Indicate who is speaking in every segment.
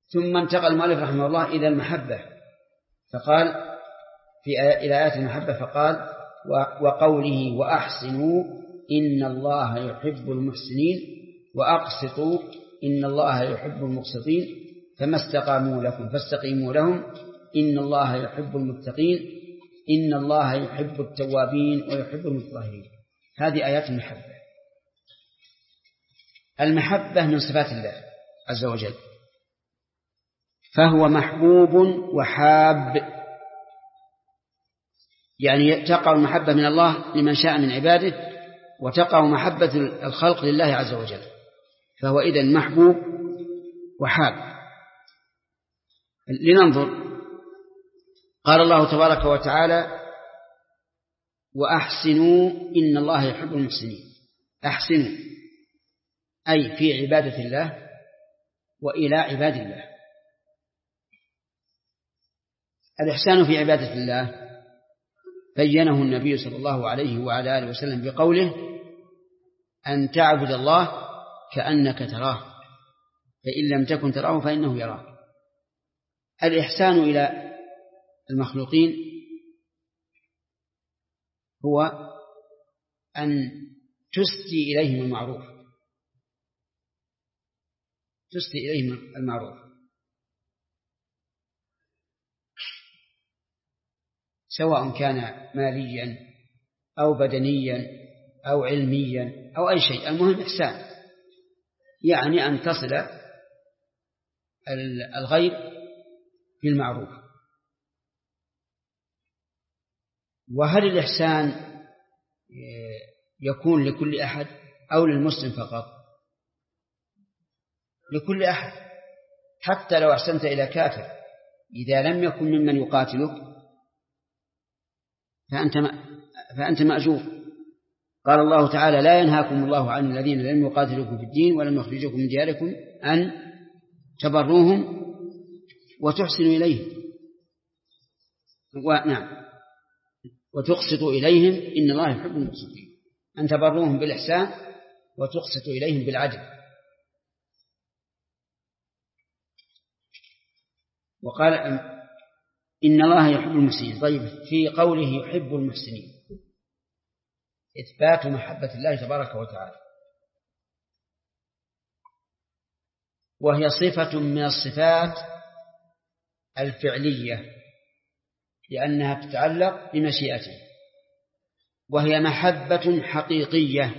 Speaker 1: ثم انتقل المؤلف رحمه الله إلى المحبة، فقال إلى آيات المحبة فقال وقوله وأحسنوا إن الله يحب المحسنين وأقسطوا إن الله يحب المقسطين فما استقاموا لكم فاستقيموا لهم إن الله يحب المتقين إن الله يحب التوابين ويحب المتطهرين. هذه آيات المحبة. المحبة من صفات الله عز وجل، فهو محبوب وحاب، يعني تقع المحبة من الله لمن شاء من عباده، وتقع محبة الخلق لله عز وجل، فهو إذن محبوب وحاب. لننظر. قال الله تبارك وتعالى وأحسنوا إن الله يحب المحسنين. أحسنوا أي في عبادة الله وإلى عباد الله. الإحسان في عبادة الله بينه النبي صلى الله عليه وعلى آله وسلم بقوله أن تعبد الله كأنك تراه فإن لم تكن تراه فإنه يراك. الإحسان إلى المخلوقين هو أن تسدي إليهم المعروف، تسدي إليهم المعروف سواء كان ماليا أو بدنيا أو علميا أو أي شيء، المهم إحسان، يعني أن تصل الغير بالمعروف. وهل الإحسان يكون لكل أحد أو للمسلم فقط؟ لكل أحد، حتى لو أحسنت إلى كافر إذا لم يكن ممن يقاتلك فأنت مأجور. قال الله تعالى لا ينهاكم الله عن الذين لم يقاتلوكم في الدين ولم يخرجوكم من دياركم أن تبروهم وتحسنوا إليهم وتقسطوا إليهم إن الله يحب المقسطين. أن تبروهم بالإحسان وتقسطوا إليهم بالعدل. وقال إن الله يحب المحسنين. طيب في قوله يحب المحسنين إثبات محبة الله تبارك وتعالى، وهي صفة من الصفات الفعلية لأنها تتعلق بمشيئته، وهي محبة حقيقية،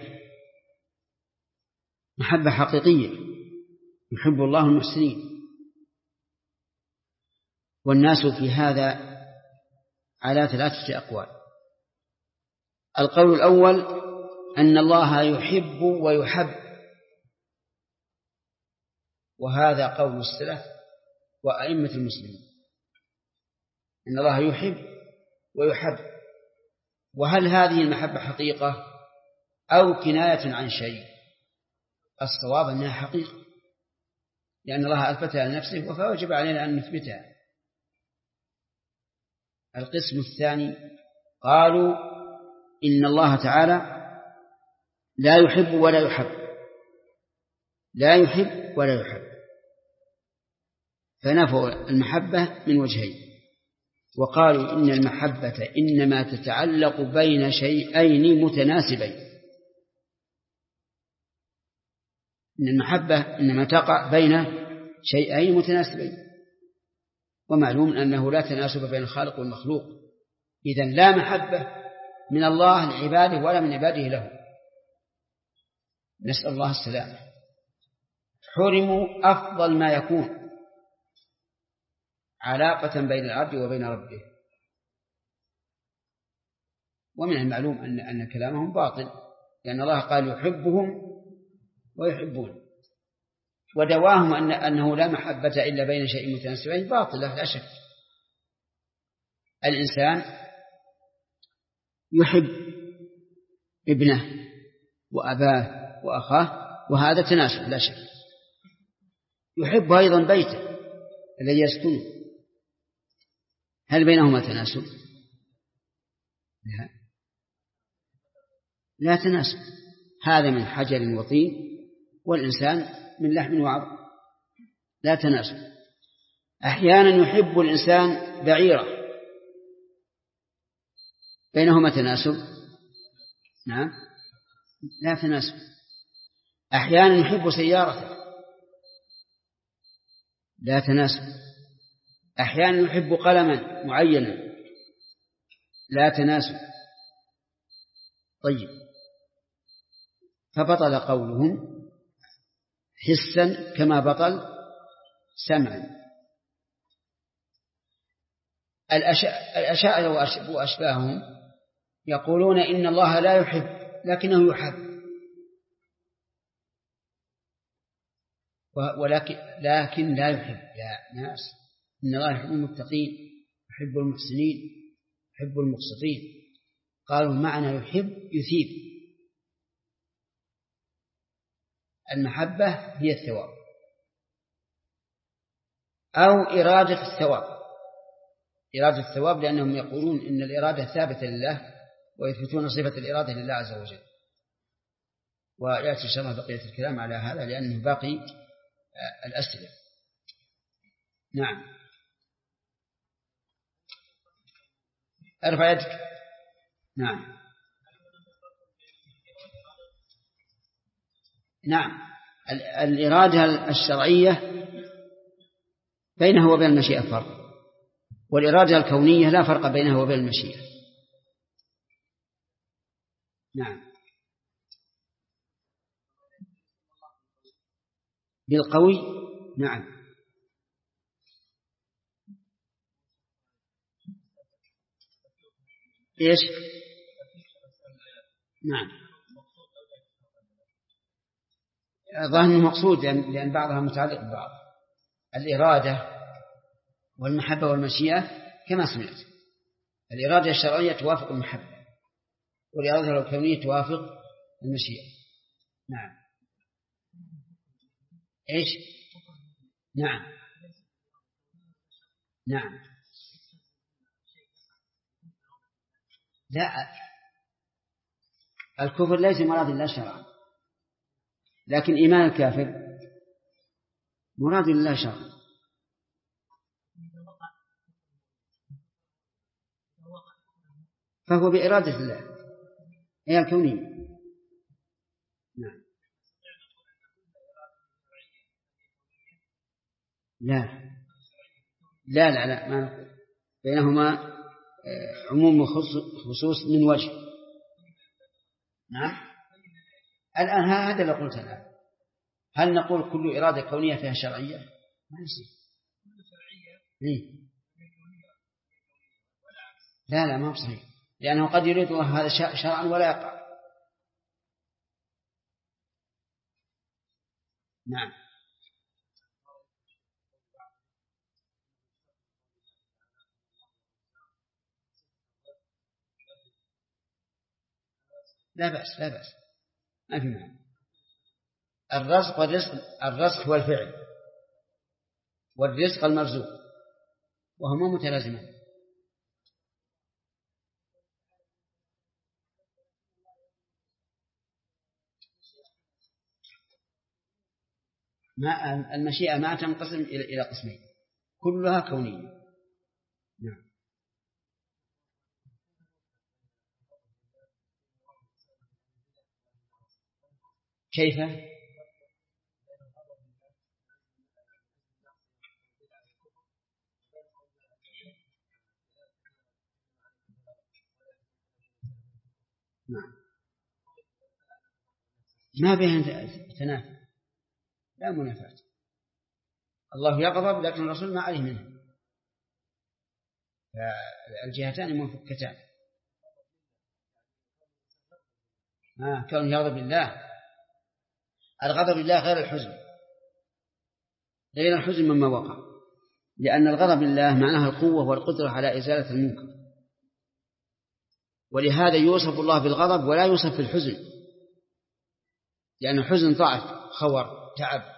Speaker 1: محبة حقيقية يحب الله المحسنين. والناس في هذا على 3 أقوال. القول الأول أن الله يحب ويحب، وهذا قول السلف وأئمة المسلمين، أن الله يحب ويحب. وهل هذه المحبة حقيقة أو كناية عن شيء؟ الصواب أنها حقيقة، لأن الله أثبتها لنفسه فوجب علينا أن نثبتها. القسم الثاني قالوا إن الله تعالى لا يحب ولا يحب، لا يحب ولا يحب، فنفوا المحبة من وجهين. وقالوا إن المحبة إنما تتعلق بين شيئين متناسبين، إن المحبة إنما تقع بين شيئين متناسبين، ومعلوم أنه لا تناسب بين الخالق والمخلوق، إذن لا محبة من الله لعباده ولا من عباده له، نسأل الله السلامة. حرموا أفضل ما يكون علاقة بين العبد وبين ربه. ومن المعلوم أن كلامهم باطل، لأن الله قال يحبهم ويحبون، ودواهم أنه لا محبة إلا بين شيء متناسبين باطلة لا شك. الإنسان يحب ابنه وأباه وأخاه وهذا تناسب لا شك. يحب أيضا بيته الذي يسكنه، هل بينهما تناسب؟ لا تناسب. هذا من حجر وطين والإنسان من لحم وعظم، لا تناسب. أحيانا يحب الإنسان بعيرة، بينهما تناسب؟ نعم، لا تناسب. أحيانا يحب سيارته، لا تناسب. أحيانا يحب قلما معينا، لا تناسب. طيب، فبطل قولهم حسا كما بطل سمعا. الأشاعرة وأشباههم يقولون إن الله لا يحب لكنه يحب، لكن لا يحب. لا ناس، إن الله يحب المتقين، يحب المحسنين، يحب المقسطين. قالوا معنى يحب يثيب. المحبة هي الثواب أو إرادة الثواب. إرادة الثواب لأنهم يقولون إن الإرادة ثابتة لله ويثبتون صفة الإرادة لله عز وجل. ويأتي إن شاء الله بقية الكلام على هذا لأنه باقي الأسئلة. نعم، ارفع يدك. نعم، نعم. الإرادة الشرعية بينها وبين المشيئة فرق، والإرادة الكونية لا فرق بينها وبين المشيئة. نعم، بالقوي. نعم، إيش؟ نعم، ظاهر مقصود لأن بعضها متعلق ببعض. الإرادة والمحبة والمشيئة كما سمعت، الإرادة الشرعية توافق المحبة، والإرادة الكونية توافق المشيئة. نعم. إيش؟ نعم، نعم. لا، الكفر ليس مراد الله شرعا، لكن إيمان الكافر مراد الله شرعا. فهو بإرادة الله هي الكونية. نعم. لا لا لا, لا. ما نقول بينهما عموم وخصوص من وجه. نعم. الآن هذا اللي قلت الآن، هل نقول كل إرادة كونية فيها شرعية؟ ما يصير. ليه؟ لا لا، ما هو صحيح، لأنه قد يريد الله هذا شرعا ولا يقع. نعم. لا بأس، لا بأس، ما في معنى. الرزق والرزق، الرزق هو الفعل، والرزق المرزوق، وهما متلازمان. ما المشيئة ما تنقسم إلى قسمين، كلها كونية. نعم. كيف؟ نعم، ما بين تنافي، لا منافاة. الله يغضب لكن الرسول ما عليه منه، فالجهتان منفكتان. كون يغضب لله، الغضب لله غير الحزن، غير الحزن مما وقع، لأن الغضب لله معناها القوة والقدرة على إزالة المنكر، ولهذا يوصف الله بالغضب ولا يوصف بالحزن، لأن الحزن ضعف، خور، تعب.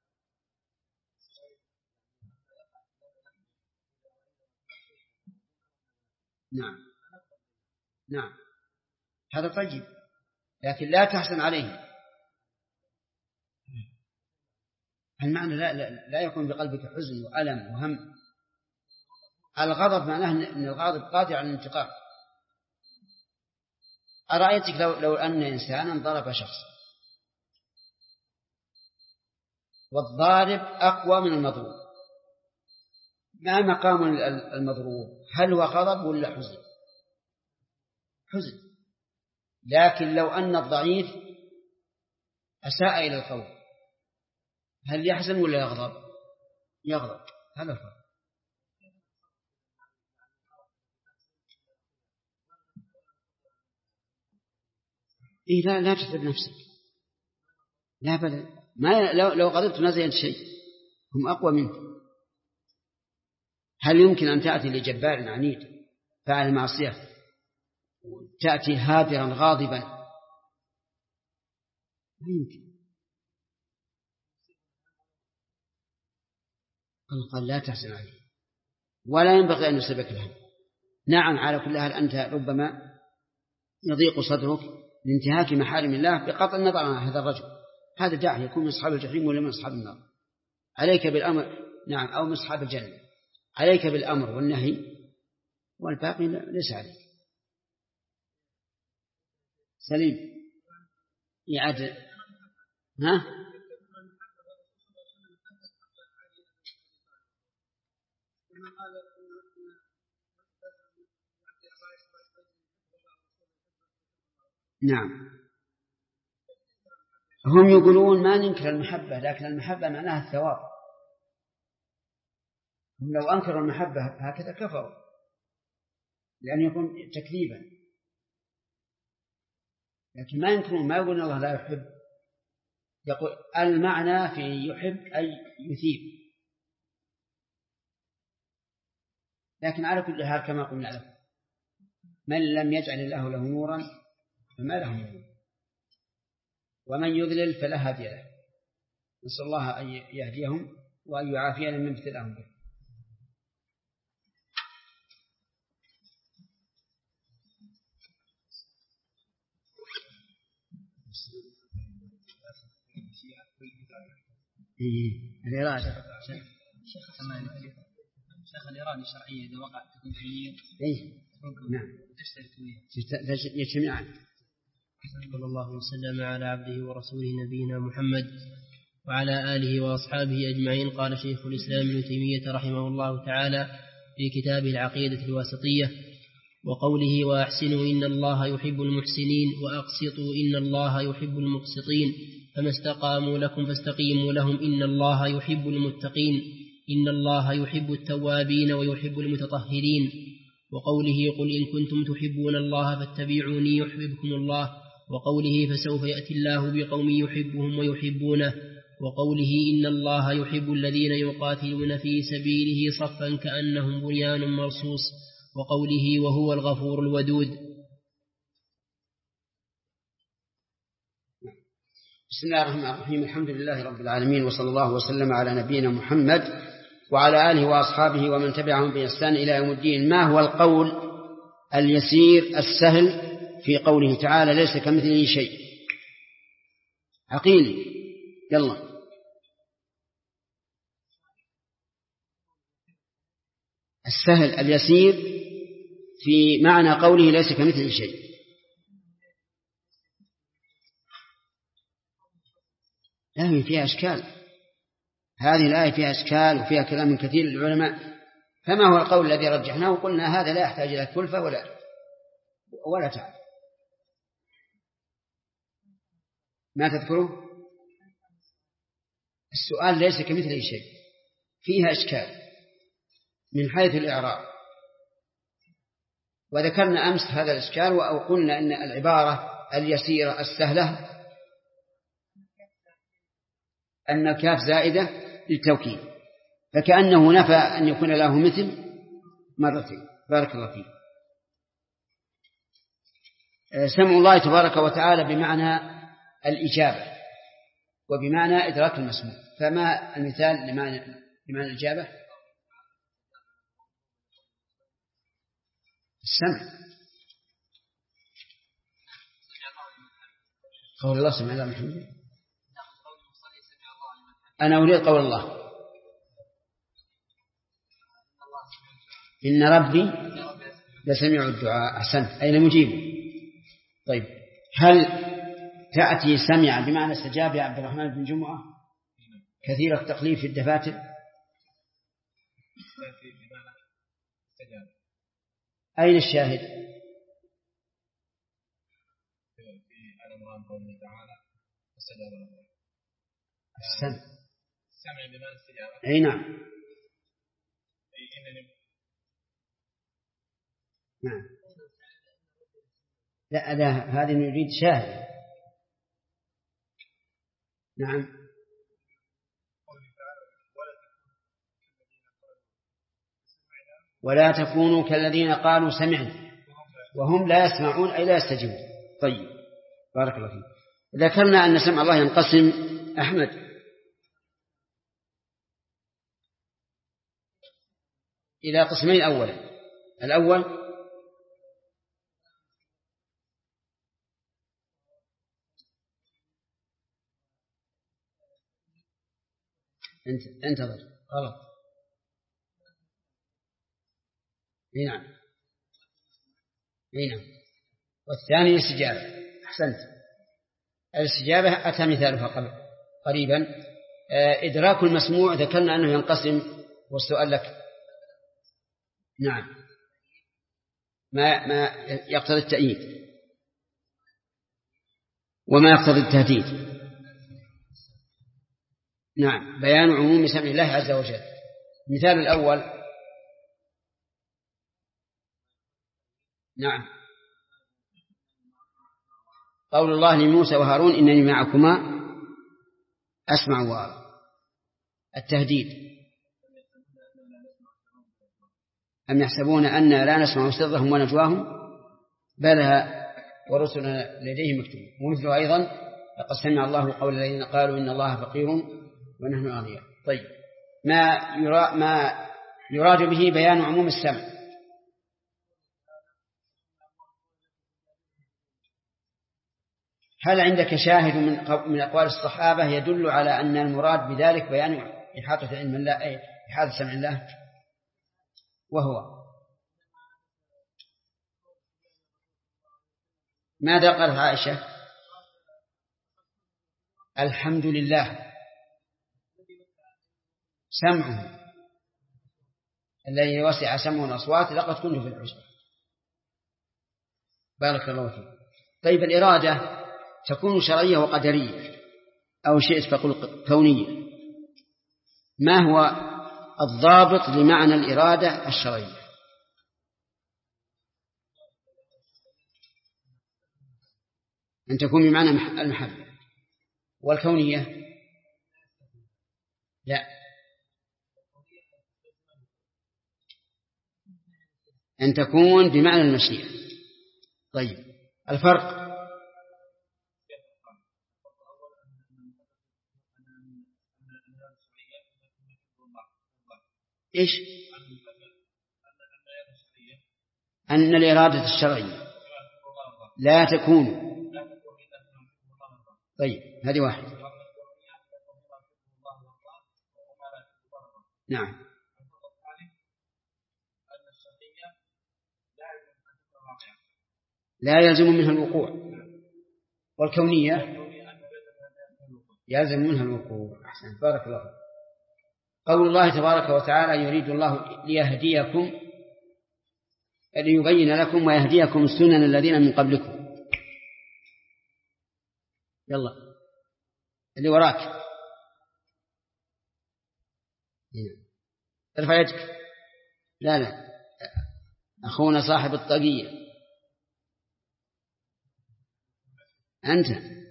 Speaker 1: نعم، نعم، هذا طيب، لكن لا تحزن عليه. المعنى لا يكون بقلبك حزن وألم وهم. الغضب معناه أن الغاضب قادر على الانتقام. أرأيتك لو أن إنسانا ضرب شخصا والضارب أقوى من المضروب، ما مقام المضروب؟ هل هو غضب ولا حزن؟ حزن. لكن لو أن الضعيف أساء إلى القول، هل يحزن ولا يغضب؟ يغضب. هذا الفرق. إيه لا تتعب نفسك. لا بل ما لو غضبت ما زينت شيء، هم أقوى منك. هل يمكن أن تأتي لجبار عنيد فاعل معصية تأتي هادرا غاضبا؟ لا يمكن. قال لا تحزن عليه ولا ينبغي أن يصيبك الهم. نعم على كل حال أنت ربما يضيق صدرك لانتهاك محارم الله بقطع النظر عن هذا الرجل، هذا داعي يكون من أصحاب الجحيم ولا من أصحاب النار. عليك بالأمر، نعم، أو من أصحاب الجنة. عليك بالأمر والنهي والباقي ليس عليك. سليم يعد. ها؟ نعم، هم يقولون ما ننكر المحبة، لكن المحبة معناها الثواب. هم لو أنكروا المحبة هكذا كفروا، لأن يكون تكذيبا. لكن ما ينكرون، ما يقولون الله لا يحب. يقول المعنى في يحب أي يثيب. لكن على كل حال كما قلنا لكم، من لم يجعل الله له نورا فما له نور، ومن يضلل فلا هادي له. نسأل الله أن يهديهم وأن يعافينا من ابتلاهم به. الإرادة
Speaker 2: شيخ الإرادة الشرعية إذا وقع تكون علمية.
Speaker 1: نعم يجتمعان.
Speaker 2: صلى الله وسلم على عبده ورسوله نبينا محمد وعلى آله وأصحابه أجمعين. قال شيخ الإسلام ابن تيمية رحمه الله تعالى في كتابه العقيدة الواسطية: وقوله وأحسنوا إن الله يحب المحسنين وأقسطوا إن الله يحب المقسطين فما استقاموا لكم فاستقيموا لهم إن الله يحب المتقين إن الله يحب التوابين ويحب المتطهرين. وقوله قل إن كنتم تحبون الله فاتبعوني يحببكم الله. وقوله فسوف يأتي الله بقوم يحبهم ويحبونه. وقوله إن الله يحب الذين يقاتلون في سبيله صفا كأنهم بنيان مرصوص. وقوله وهو الغفور الودود.
Speaker 1: بسم الله الرحمن الرحيم. الحمد لله رب العالمين، وصلى الله وسلم على نبينا محمد وعلى آله وأصحابه ومن تبعهم بإحسان إلى يوم الدين. ما هو القول اليسير السهل في قوله تعالى ليس كمثله شيء؟ عقيل يلا. السهل اليسير في معنى قوله ليس كمثله شيء. لا، فيها أشكال، هذه الآية فيها أشكال وفيها كلام من كثير للعلماء. فما هو القول الذي رجحناه وقلنا هذا لا يحتاج إلى كلفة ولا تعب؟ ما تذكره؟ السؤال ليس كمثله شيء فيها أشكال من حيث الإعراب، وذكرنا أمس هذا الإشكال وقلنا أن العبارة اليسيرة السهلة أن الكاف زائدة للتوكيد، فكأنه نفى أن يكون له مثل مرتين. بارك الله فيك. سمع الله تبارك وتعالى بمعنى الإجابة وبمعنى إدراك المسموع. فما المثال لمعنى الإجابة؟ السمع. قول الله سمع الله محمد. أنا أريد قول الله إن ربي لسميع الدعاء. أحسنت. أين مجيب؟ طيب هل تأتي سمع بمعنى استجاب يا عبد الرحمن بن جمعة كثير التقليد في الدفاتر؟ أين الشاهد؟ أحسنت. أي نعم. نعم. لا هذه نريد شاهد. نعم. ولا تكونوا كالذين قالوا سمعنا وهم لا يسمعون أي لا يستجيبون. طيب بارك الله فيك. ذكرنا أن سمع الله ينقسم أحمد إلى قسمين. الأول انتظر غلط. نعم. والثاني الاستجابة. أحسنت. الاستجابة أتى مثالها قريبا. إدراك المسموع ذكرنا أنه ينقسم والسؤال لك. نعم. ما يقتضي التأييد وما يقتضي التهديد. نعم. بيان عموم سمع الله عز وجل. مثال الأول نعم قول الله لموسى وهارون إنني معكما أسمع وأرى. التهديد أم يحسبون أننا لا نسمع سرهم ونجواهم بلى ورسلنا لديه مكتوب. ومثله أيضا لقد سمع الله قول الذين قالوا إن الله فقير ونحن أغنياء. طيب ما يراد به بيان عموم السمع. هل عندك شاهد من أقوال الصحابة يدل على أن المراد بذلك بيان إحاطة علم الله أي إحاطة سمع الله؟ وهو ماذا قالت عائشة؟ الحمد لله سمعه الذي وسع سمعه الأصوات لقد كنت في العشب. بارك الله فيك. طيب الإرادة تكون شرعية وقدرية أو شئت فقل كونية. ما هو الضابط لمعنى الإرادة الشرعية؟ أن تكون بمعنى المحبة. والكونية لا، أن تكون بمعنى المشيئة. طيب الفرق إيش؟ أن الإرادة الشرعية لا تكون. طيب هذه واحدة. نعم. لا يلزم منها الوقوع. والكونية يلزم منها الوقوع. أحسن. بارك الله. قول الله تبارك وتعالى يريد الله ليهديكم ليبين لكم ويهديكم سنن الذين من قبلكم. يلا اللي وراك ارفع يدك. لا أخونا صاحب الطاقية أنت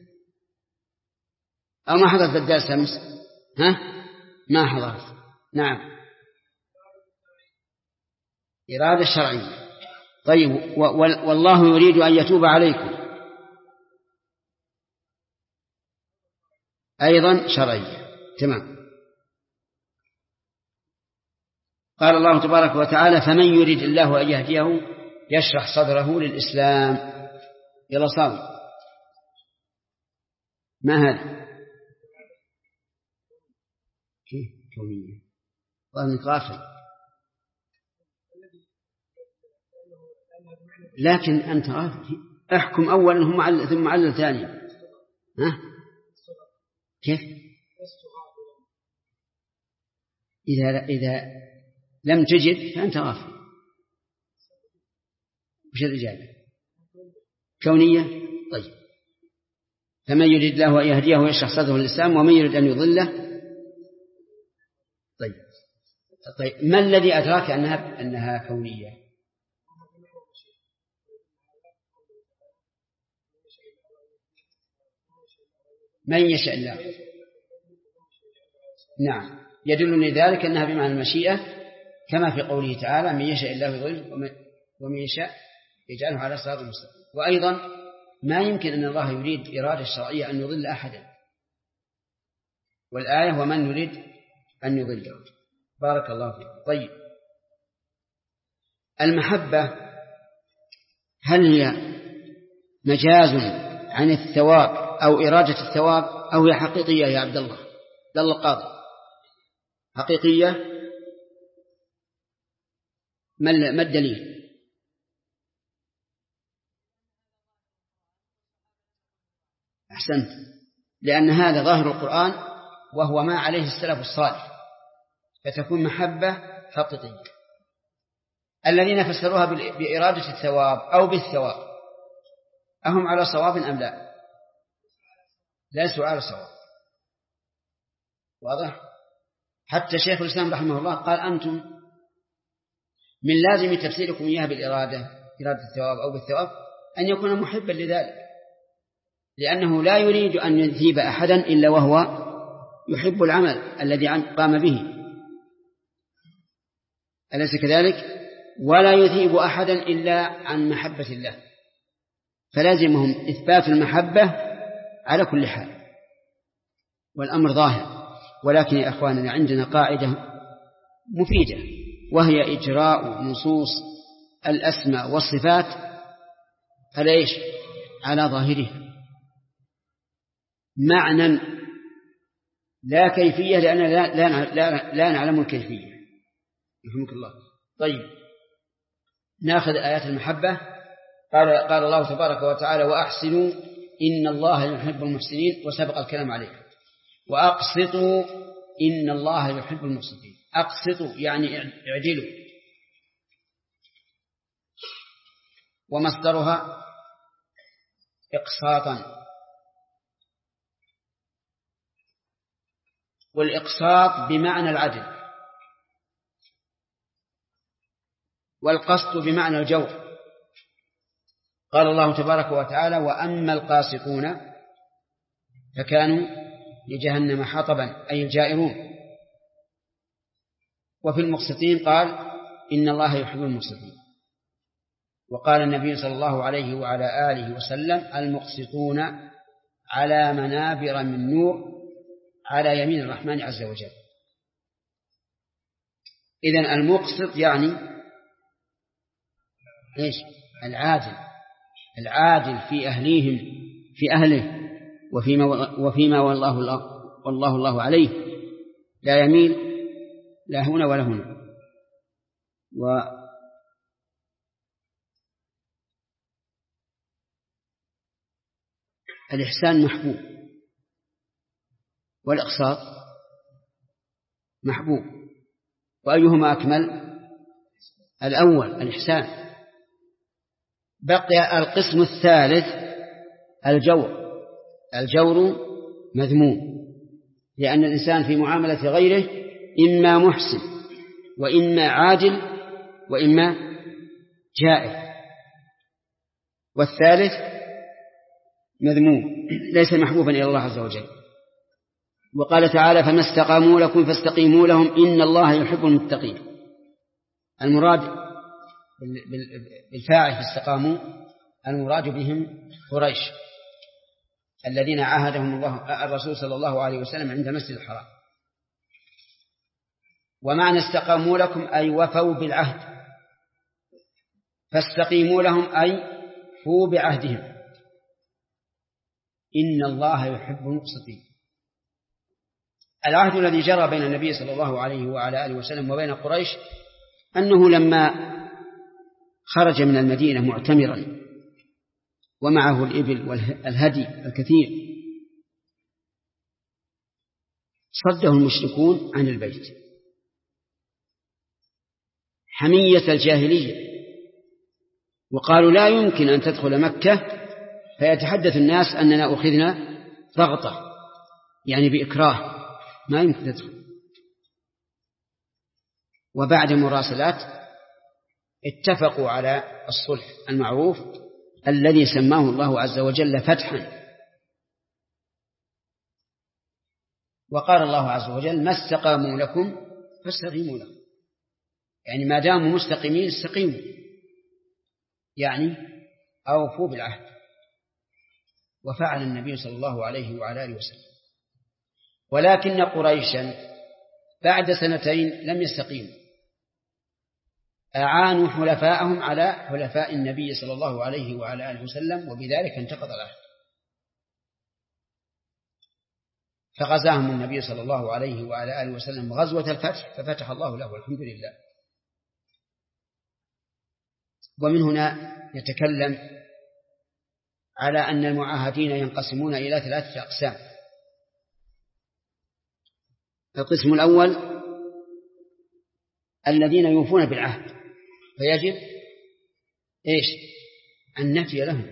Speaker 1: أو ما حضرت الدرس أمس؟ ها ما حضرت. نعم إرادة شرعية. طيب والله يريد أن يتوب عليكم أيضا شرعية. تمام. قال الله تبارك وتعالى فمن يريد الله أن يهديه يشرح صدره للإسلام. يلا صام. ما هذا؟ كيف كونية؟ ظن غافل. لكن أنت غافل. احكم أولا ثم علل ثانيا. ها؟ كيف؟ إذا لم تجد فأنت غافل. وش الإجابة؟ كونية. طيب، فمن يريد الله أن يهديه ويشرح صدره للإسلام ومن يريد أن يضله. طيب ما الذي أدراك أنها كونية؟ من يشاء الله. نعم، يدلني ذلك أنها بمعنى المشيئة، كما في قوله تعالى من يشاء الله يضل ومن يشاء يجعله على صراط مستقيم. وأيضا ما يمكن أن الله يريد إرادة شرعية أن يضل أحدا، والآية ومن يريد أن يضله. بارك الله فيك. طيب، المحبة هل هي مجاز عن الثواب أو إرادة الثواب أو هي حقيقية يا عبد الله القاضي؟ حقيقية. ما الدليل؟ أحسنت، لأن هذا ظاهر القرآن وهو ما عليه السلف الصالح، فتكون محبة حقيقية. الذين فسروها بإرادة الثواب أو بالثواب أهم على صواب أم لا؟ ليسوا على صواب. واضح؟ حتى شيخ الإسلام رحمه الله قال أنتم من لازم تفسيركم إياها بالإرادة، إرادة الثواب أو بالثواب، أن يكون محبا لذلك، لأنه لا يريد أن يثيب أحدا إلا وهو يحب العمل الذي قام به، أليس كذلك؟ ولا يثيب أحدا إلا عن محبة الله، فلازمهم إثبات المحبة على كل حال، والأمر ظاهر. ولكن يا أخواننا عندنا قاعدة مفيدة، وهي إجراء نصوص الأسماء والصفات على إيش؟ على ظاهره، معنى لا كيفية، لأن لا نعلم الكيفية. يفهمك الله. طيب، نأخذ آيات المحبة. قال الله تبارك وتعالى وأحسنوا إن الله يحب المحسنين، وسبق الكلام عليه. وأقسطوا إن الله يحب المقسطين. أقسطوا يعني اعدلوا، ومصدرها إقساطا، والإقساط بمعنى العدل، والقسط بمعنى الجور. قال الله تبارك وتعالى وأما القاسطون فكانوا لجهنم حطبا، أي الجائرون. وفي المقسطين قال إن الله يحب المقسطين. وقال النبي صلى الله عليه وعلى آله وسلم المقسطون على منابر من نور على يمين الرحمن عز وجل. إذن المقسط يعني إيش؟ العادل في أهليهم، في أهله، وفيما والله الله عليه، لا يميل لا هنا ولا هنا. والإحسان محبوب، والإقساط محبوب، وأيهما أكمل؟ الأول الإحسان. بقي القسم الثالث الجور. الجور مذموم، لأن الإنسان في معاملة غيره إما محسن وإما عادل وإما جائر، والثالث مذموم ليس محبوبا إلى الله عز وجل. وقال تعالى فما استقاموا لكم فاستقيموا لهم إن الله يحب المتقين. المراد بالفاعل فاستقاموا المراد بهم قريش الذين عاهدهم الرسول صلى الله عليه وسلم عند المسجد الحرام. ومعنى استقاموا لكم أي وفوا بالعهد، فاستقيموا لهم أي فوا بعهدهم. إن الله يحب المقسطين، العهد الذي جرى بين النبي صلى الله عليه وعلى آله وسلم وبين قريش أنه لما خرج من المدينة معتمرا ومعه الإبل والهدي الكثير صده المشركون عن البيت حمية الجاهلية، وقالوا لا يمكن أن تدخل مكة فيتحدث الناس أننا أخذنا ضغطة، يعني بإكراه، ما يمكن تدخل. وبعد مراسلات اتفقوا على الصلح المعروف الذي سماه الله عز وجل فتحا. وقال الله عز وجل: ما استقاموا لكم فاستقيموا لهم، يعني ما داموا مستقيمين استقيموا، يعني أوفوا بالعهد. وفعل النبي صلى الله عليه وعلى آله وسلم. ولكن قريشا بعد 2 لم يستقيموا، أعانوا حلفاءهم على حلفاء النبي صلى الله عليه وعلى آله وسلم، وبذلك انتقض العهد. فغزاهم النبي صلى الله عليه وعلى آله وسلم غزوة الفتح، ففتح الله له الحمد لله. ومن هنا نتكلم على أن المعاهدين ينقسمون إلى 3 أقسام. القسم الأول الذين يوفون بالعهد، فيجب النفي لهم،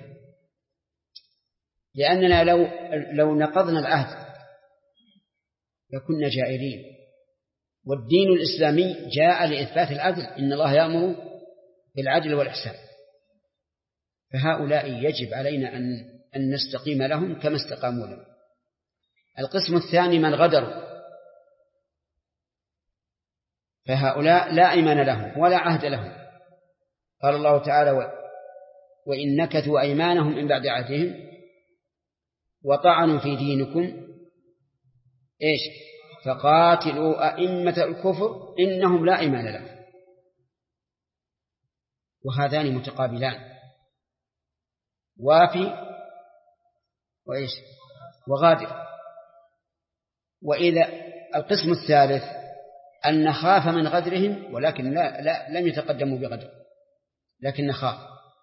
Speaker 1: لأننا لو نقضنا العهد لكنا جائرين، والدين الإسلامي جاء لإثبات العدل، إن الله يأمر بالعدل والإحسان، فهؤلاء يجب علينا أن نستقيم لهم كما استقاموا لهم. القسم الثاني من غدروا، فهؤلاء لا أيمان لهم ولا عهد لهم. قال الله تعالى: وإن نكثوا أيمانهم من بعد عهدهم وطعنوا في دينكم فقاتلوا أئمة الكفر إنهم لا أيمان لهم. وهذان متقابلان، وافي وغادر. وإذا القسم الثالث أن نخاف من غدرهم، ولكن لم يتقدموا بغدر، لكن نخاف،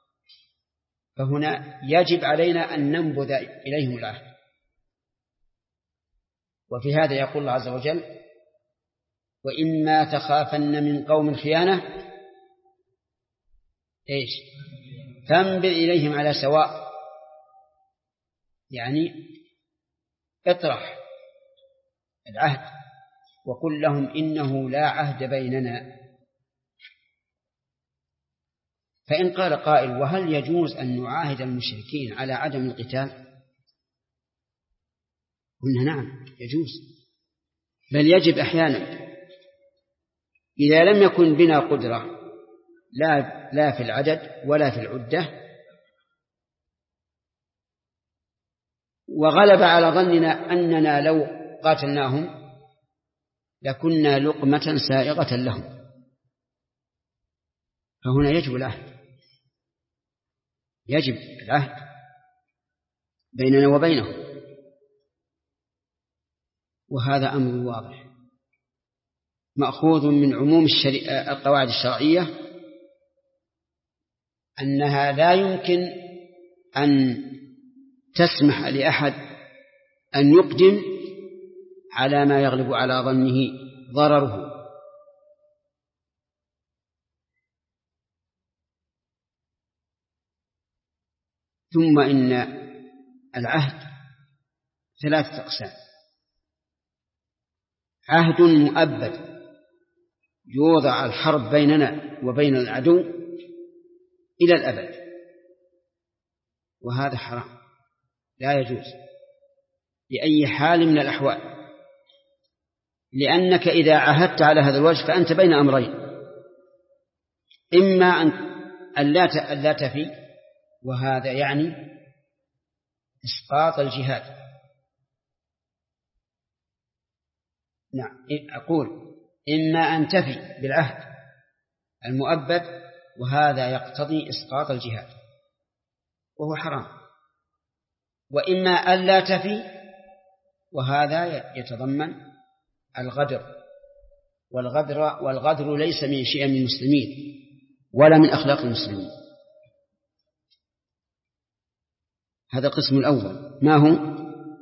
Speaker 1: فهنا يجب علينا أن ننبذ إليهم العهد. وفي هذا يقول الله عز وجل: وإما تخافن من قوم خيانة فانبذ إليهم على سواء، يعني اطرح العهد وقل لهم إنه لا عهد بيننا. فإن قال قائل: وهل يجوز أن نعاهد المشركين على عدم القتال؟ قلنا نعم يجوز، بل يجب أحيانا إذا لم يكن بنا قدرة لا في العدد ولا في العدة، وغلب على ظننا أننا لو قاتلناهم لكنا لقمة سائغة لهم، فهنا يجب العهد، يجب العهد بيننا وبينهم. وهذا أمر واضح مأخوذ من عموم القواعد الشرعية، أنها لا يمكن أن تسمح لأحد أن يقدم على ما يغلب على ظنه ضرره. ثم إن العهد 3 أقسام: عهد مؤبد يوضع الحرب بيننا وبين العدو إلى الأبد، وهذا حرام لا يجوز بأي حال من الأحوال، لأنك إذا عاهدت على هذا الوجه فأنت بين أمرين: إما أن لا تفي، وهذا يعني إسقاط الجهاد. نعم، أقول إما أن تفي بالعهد المؤبد، وهذا يقتضي إسقاط الجهاد وهو حرام، وإما أن لا تفي، وهذا يتضمن الغدر، والغدر ليس من شيء من المسلمين ولا من أخلاق المسلمين. هذا القسم الأول. ما هو؟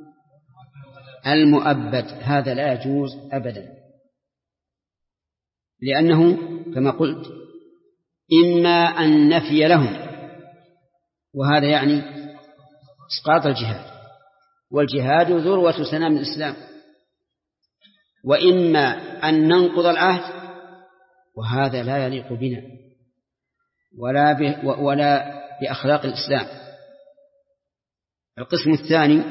Speaker 1: المؤبد. هذا لا يجوز أبدا، لأنه كما قلت إما أن نفي لهم، وهذا يعني إسقاط الجهاد، والجهاد ذروة سنام الإسلام، وإما أن ننقض العهد، وهذا لا يليق بنا ولا بأخلاق الإسلام. القسم الثاني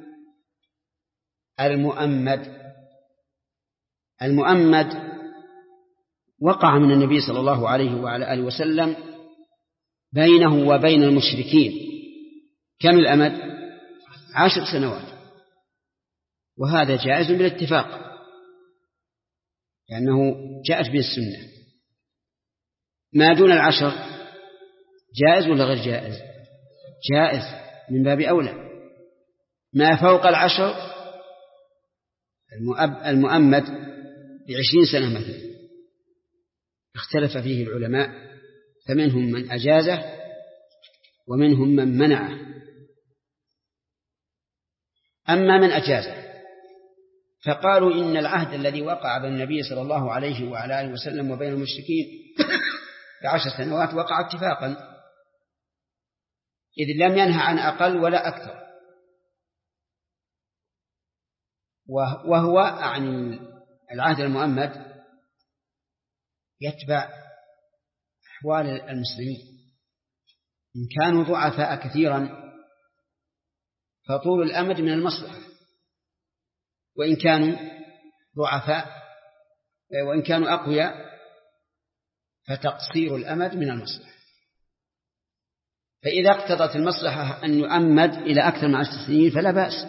Speaker 1: المؤمد وقع من النبي صلى الله عليه وعلى آله وسلم بينه وبين المشركين كم الأمد؟ 10 سنوات، وهذا جائز بالاتفاق لأنه جاءت به السنة. ما دون 10 جائز ولا غير جائز؟ جائز من باب أولى. ما فوق 10 المؤمد ب20 سنة مثلا اختلف فيه العلماء، فمنهم من أجازه ومنهم من منعه. أما من أجازه فقالوا إن العهد الذي وقع بين النبي صلى الله عليه وعلى آله وسلم وبين المشركين ب10 سنوات وقع اتفاقا، إذ لم ينهى عن أقل ولا أكثر، وهو عن العهد المؤمد يتبع أحوال المسلمين. إن كانوا ضعفاء كثيرا فطول الأمد من المصلحة، وإن كانوا ضعفاء وإن كانوا أقوياء فتقصير الأمد من المصلحة. فإذا اقتضت المصلحة أن يؤمد إلى أكثر من 10 سنين فلا بأس،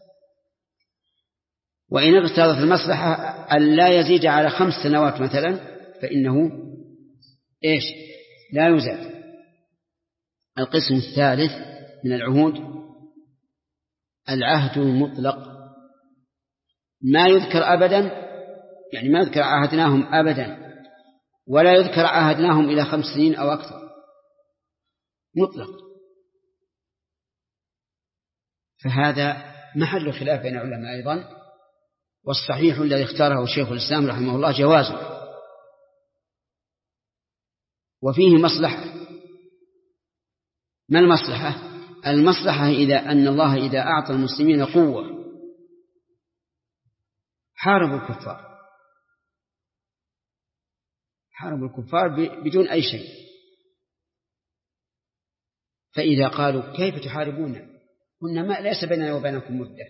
Speaker 1: وإن اقتضت المصلحة أن لا يزيد على 5 سنوات مثلا فإنه لا يزاد. القسم الثالث من العهود العهد المطلق، ما يذكر أبدا، يعني ما يذكر عاهدناهم أبدا ولا يذكر عاهدناهم إلى 5 سنين أو أكثر، مطلق. فهذا محل خلاف بين العلماء أيضا، والصحيح الذي اختاره شيخ الإسلام رحمه الله جوازه، وفيه مصلحة. ما المصلحة؟ المصلحة أن الله إذا أعطى المسلمين قوة حاربوا الكفار بدون أي شيء. فإذا قالوا كيف تحاربون؟ قلنا ما ليس بيننا وبينكم مدة،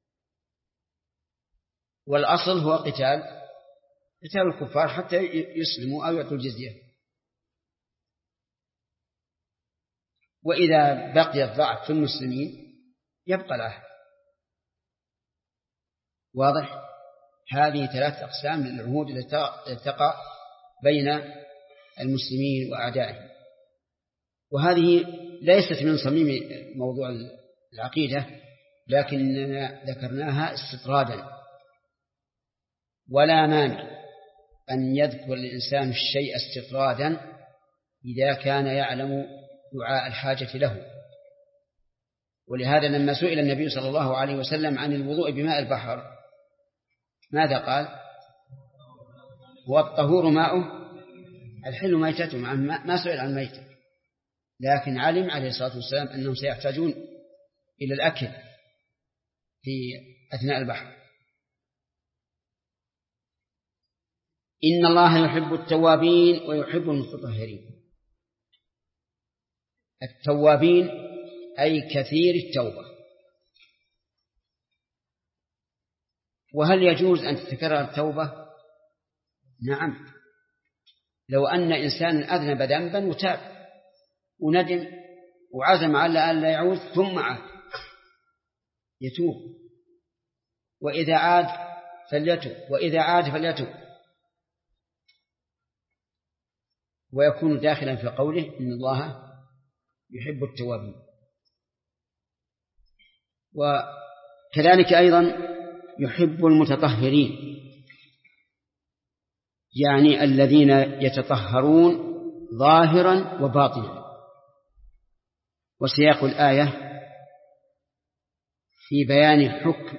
Speaker 1: والأصل هو قتال الكفار حتى يسلموا أو يعطوا الجزية. وإذا بقي الضعف في المسلمين يبقى العهد. واضح؟ هذه 3 أقسام من العهود التي تقع بين المسلمين وأعدائهم، وهذه ليست من صميم موضوع العقيدة، لكننا ذكرناها استطرادا. ولا مانع أن يذكر الإنسان الشيء استطرادا إذا كان يعلم دعاء الحاجة له. ولهذا لما سئل النبي صلى الله عليه وسلم عن الوضوء بماء البحر ماذا قال؟ والطهور ماؤه الحل ميتته، ما سئل عن ميته، لكن علم عليه الصلاة والسلام أنهم سيحتاجون إلى الأكل في أثناء البحر. إن الله يحب التوابين ويحب المتطهرين. التوابين أي كثير التوبة. وهل يجوز أن تتكرر التوبة؟ نعم، لو أن إنسان أذنب ذنبا وتاب وندم وعزم على أن لا يعود ثم عاد يتوب، وإذا عاد فليتوب، ويكون داخلا في قوله إن الله يحب التوابين. وكذلك أيضا يحب المتطهرين، يعني الذين يتطهرون ظاهرا وباطنا. وسياق الآية في بيان حكم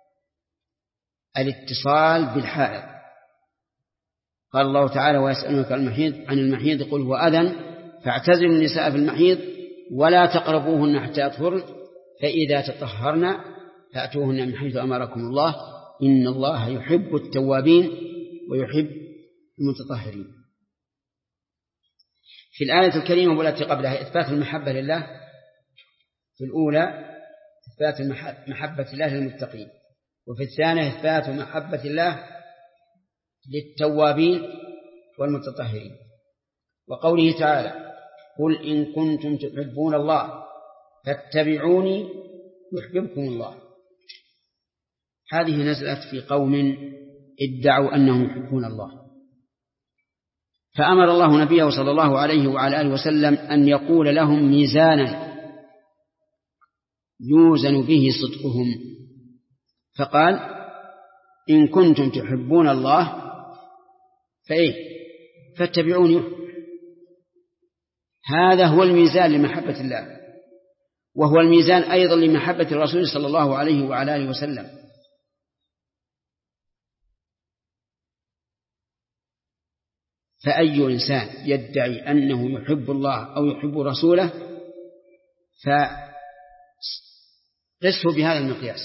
Speaker 1: الاتصال بالحائض. قال الله تعالى: ويسألونك عن المحيض قل هو أذى فاعتزلوا النساء في المحيض ولا تقربوهن حتى يطهرن فإذا تطهرن فأتوهن من حيث أمركم الله إن الله يحب التوابين ويحب المتطهرين. في الآية الكريمة والتي قبلها إثبات المحبة لله. في الأولى إثبات محبة الله للمتقين، وفي الثانية إثبات محبة الله للتوابين والمتطهرين. وقوله تعالى: قل إن كنتم تحبون الله فاتبعوني يحببكم الله. هذه نزلت في قوم ادعوا أنهم يحبون الله، فأمر الله نبيه صلى الله عليه وعلى آله وسلم أن يقول لهم ميزانا يوزن به صدقهم، فقال: إن كنتم تحبون الله فاتبعوني. هذا هو الميزان لمحبة الله، وهو الميزان أيضا لمحبة الرسول صلى الله عليه وعلى آله وسلم. فأي إنسان يدعي أنه يحب الله أو يحب رسوله فقسه بهذا المقياس.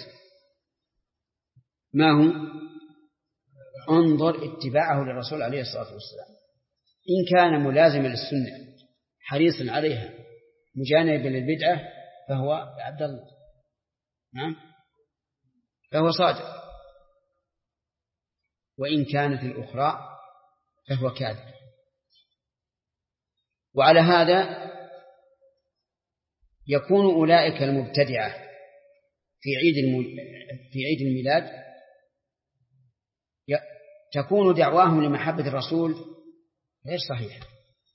Speaker 1: ما هو؟ انظر اتباعه للرسول عليه الصلاة والسلام. إن كان ملازما للسنة حريصا عليها مجانبا للبدعة فهو عبد الله، نعم، فهو صادق. وإن كانت الأخرى فهو كاذب. وعلى هذا يكون أولئك المبتدعة في عيد الميلاد تكون دعواهم لمحبة الرسول غير صحيحة،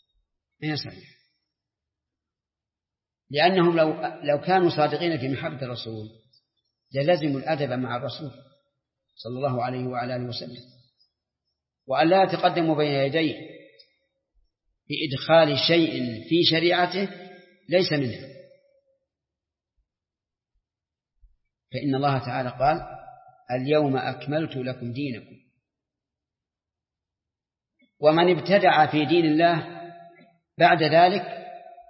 Speaker 1: لأنهم لو كانوا صادقين في محبة الرسول للزموا الأدب مع الرسول صلى الله عليه وعلى آله وسلم، وأن لا يتقدموا بين يديه بإدخال شيء في شريعته ليس منها. فإن الله تعالى قال: اليوم أكملت لكم دينكم. ومن ابتدع في دين الله بعد ذلك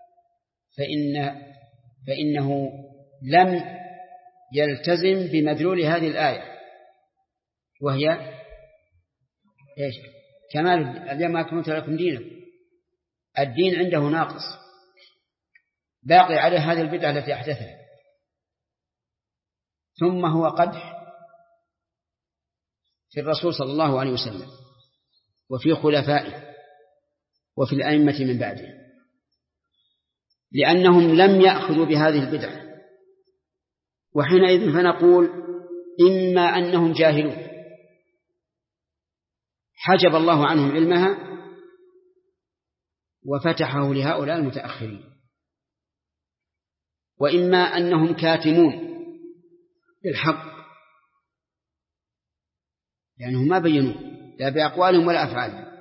Speaker 1: فإنه لم يلتزم بمدلول هذه الآية، وهي إيش؟ كمال اليوم أكملت لكم دينكم. الدين عنده ناقص باقي عليه هذه البدعة التي أحدثها، ثم هو قدح في الرسول صلى الله عليه وسلم وفي خلفائه وفي الأئمة من بعده، لأنهم لم يأخذوا بهذه البدعة. وحينئذ فنقول: إما أنهم جاهلون حجب الله عنهم علمها وفتحه لهؤلاء المتأخرين، وإما أنهم كاتمون بالحق لأنهم ما بينوا لا بأقوالهم ولا أفعالهم،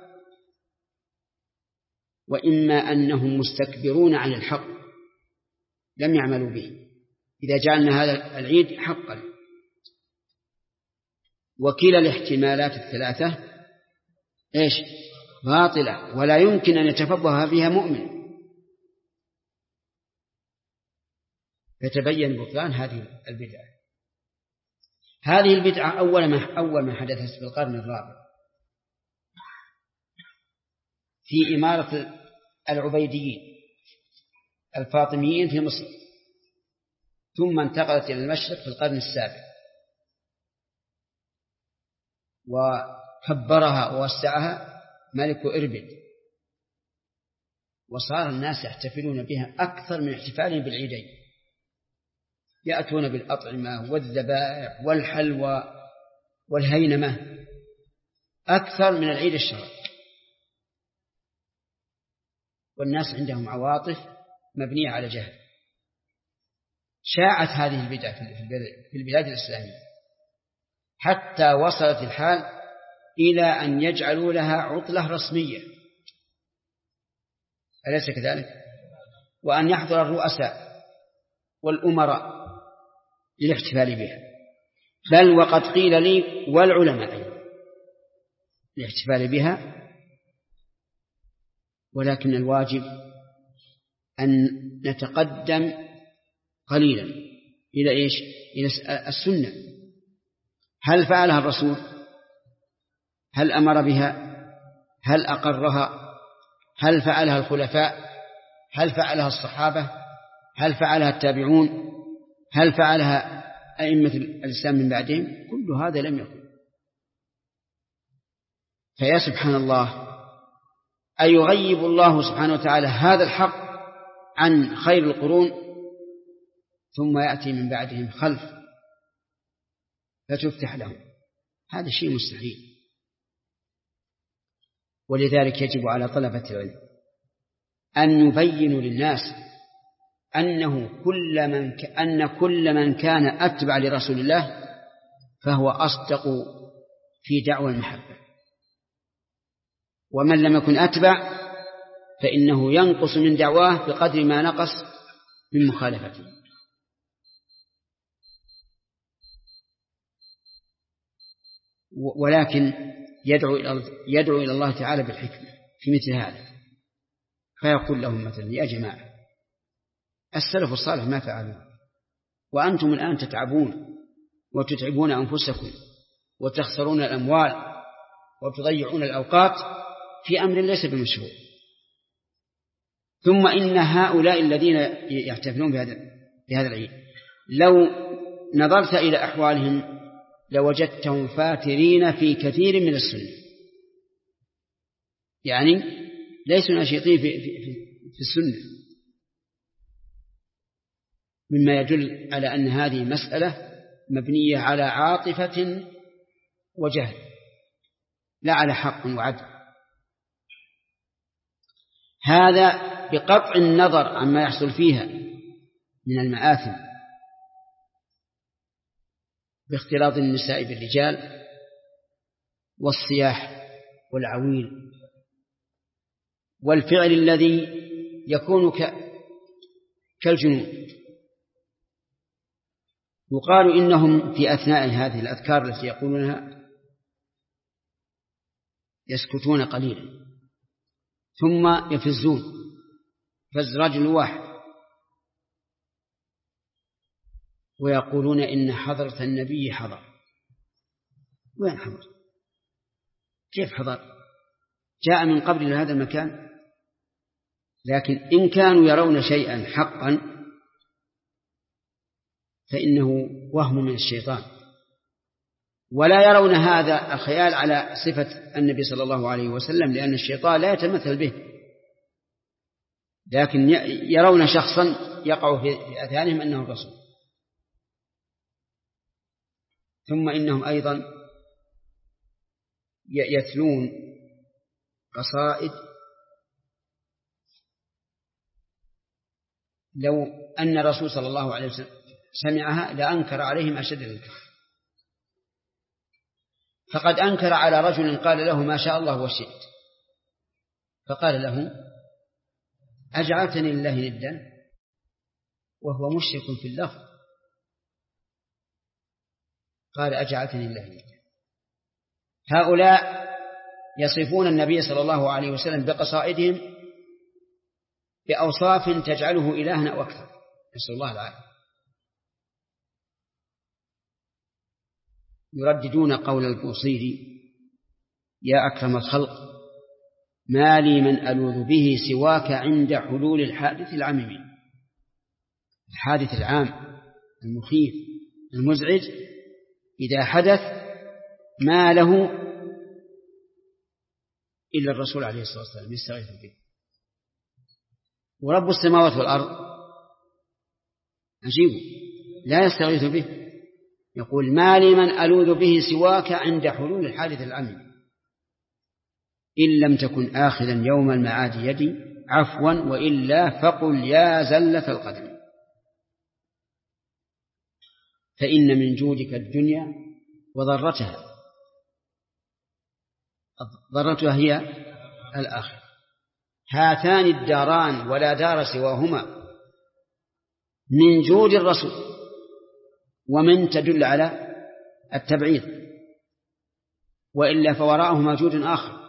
Speaker 1: وإما أنهم مستكبرون عن الحق لم يعملوا به إذا جعلنا هذا العيد حقا. وكلا الاحتمالات الثلاثة باطلة ولا يمكن أن يتفضل فيها مؤمن، فتبين بطلان هذه البدعة. هذه البدعة أول ما حدثت في القرن الرابع في إمارة العبيديين الفاطميين في مصر، ثم انتقلت إلى المشرق في القرن السابع، وكبرها ووسعها ملك إربد، وصار الناس يحتفلون بها أكثر من احتفالهم بالعيدين، يأتون بالأطعمة والذبائح والحلوى والهينمة أكثر من العيد الشرعي. والناس عندهم عواطف مبنية على جهل. شاعت هذه البدعة في البلاد الإسلامية حتى وصلت الحال إلى أن يجعلوا لها عطلة رسمية، أليس كذلك؟ وأن يحضر الرؤساء والأمراء للاحتفال بها، بل وقد قيل لي والعلماء للاحتفال بها، ولكن الواجب أن نتقدم قليلا إلى إيش؟ إلى السنة. هل فعلها الرسول؟ هل أمر بها؟ هل أقرها؟ هل فعلها الخلفاء؟ هل فعلها الصحابة؟ هل فعلها التابعون؟ هل فعلها أئمة الإسلام من بعدهم؟ كل هذا لم يكن. فيا سبحان الله، أيغيب الله سبحانه وتعالى هذا الحق عن خير القرون ثم يأتي من بعدهم خلف فتفتح لهم؟ هذا شيء مستحيل. ولذلك يجب على طلبة العلم أن يبينوا للناس أن كل من كان أتبع لرسول الله فهو أصدق في دعوى المحبة، ومن لم يكن أتبع فإنه ينقص من دعواه بقدر ما نقص من مخالفته. ولكن يدعو إلى الله تعالى بالحكمة في مثل هذا، فيقول لهم مثلا: يا جماعة، السلف الصالح ما فعلوا، وأنتم الآن تتعبون وتتعبون أنفسكم وتخسرون الأموال وتضيعون الأوقات في أمر ليس بمشروع. ثم إن هؤلاء الذين يحتفلون بهذا العيد لو نظرت إلى أحوالهم لوجدتهم فاترين في كثير من السنة، يعني ليسوا نشيطين في السنة، مما يدل على أن هذه مسألة مبنية على عاطفة وجهل لا على حق وعدل. هذا بقطع النظر عما يحصل فيها من المآثم باختلاط النساء بالرجال والصياح والعويل والفعل الذي يكون كالجنون. يقال إنهم في أثناء هذه الأذكار التي يقولونها يسكتون قليلا ثم يفزون فز رجل واحد ويقولون إن حضرة النبي حضر. وين حضر؟ كيف حضر؟ جاء من قبل هذا المكان. لكن إن كانوا يرون شيئا حقا فإنه وهم من الشيطان، ولا يرون هذا الخيال على صفة النبي صلى الله عليه وسلم، لأن الشيطان لا يتمثل به، لكن يرون شخصا يقع في أذهانهم أنه الرسول. ثم إنهم أيضا يتلون قصائد لو أن الرسول صلى الله عليه وسلم سمعها لأنكر عليهم أشد الإنكار. فقد أنكر على رجل قال له: ما شاء الله وشئت، فقال له: أجعلتني لله ندا، وهو مشرك في اللفظ. قال: أجعلتني لله ندا. هؤلاء يصفون النبي صلى الله عليه وسلم بقصائدهم بأوصاف تجعله إلها أو أكثر، نسأل الله العافية. يرددون قول البوصيري: يا أكرم الخلق، ما لي من ألوذ به سواك عند حلول الحادث العميم. الحادث العام المخيف المزعج إذا حدث ما له إلا الرسول عليه الصلاة والسلام يستغيث به. ورب السماوات والأرض عجيب لا يستغيث به، يقول: ما لي من ألوذ به سواك عند حلول الحادث العميم، إن لم تكن آخذا يوم المعاد يدي عفوا، وإلا فقل يا زلة القدم. فإن من جودك الدنيا وضرتها، ضرتها هي الآخرة. هاتان الداران ولا دار سواهما من جود الرسول، ومن تدل على التبعيض، وإلا فوراءهما جود آخر.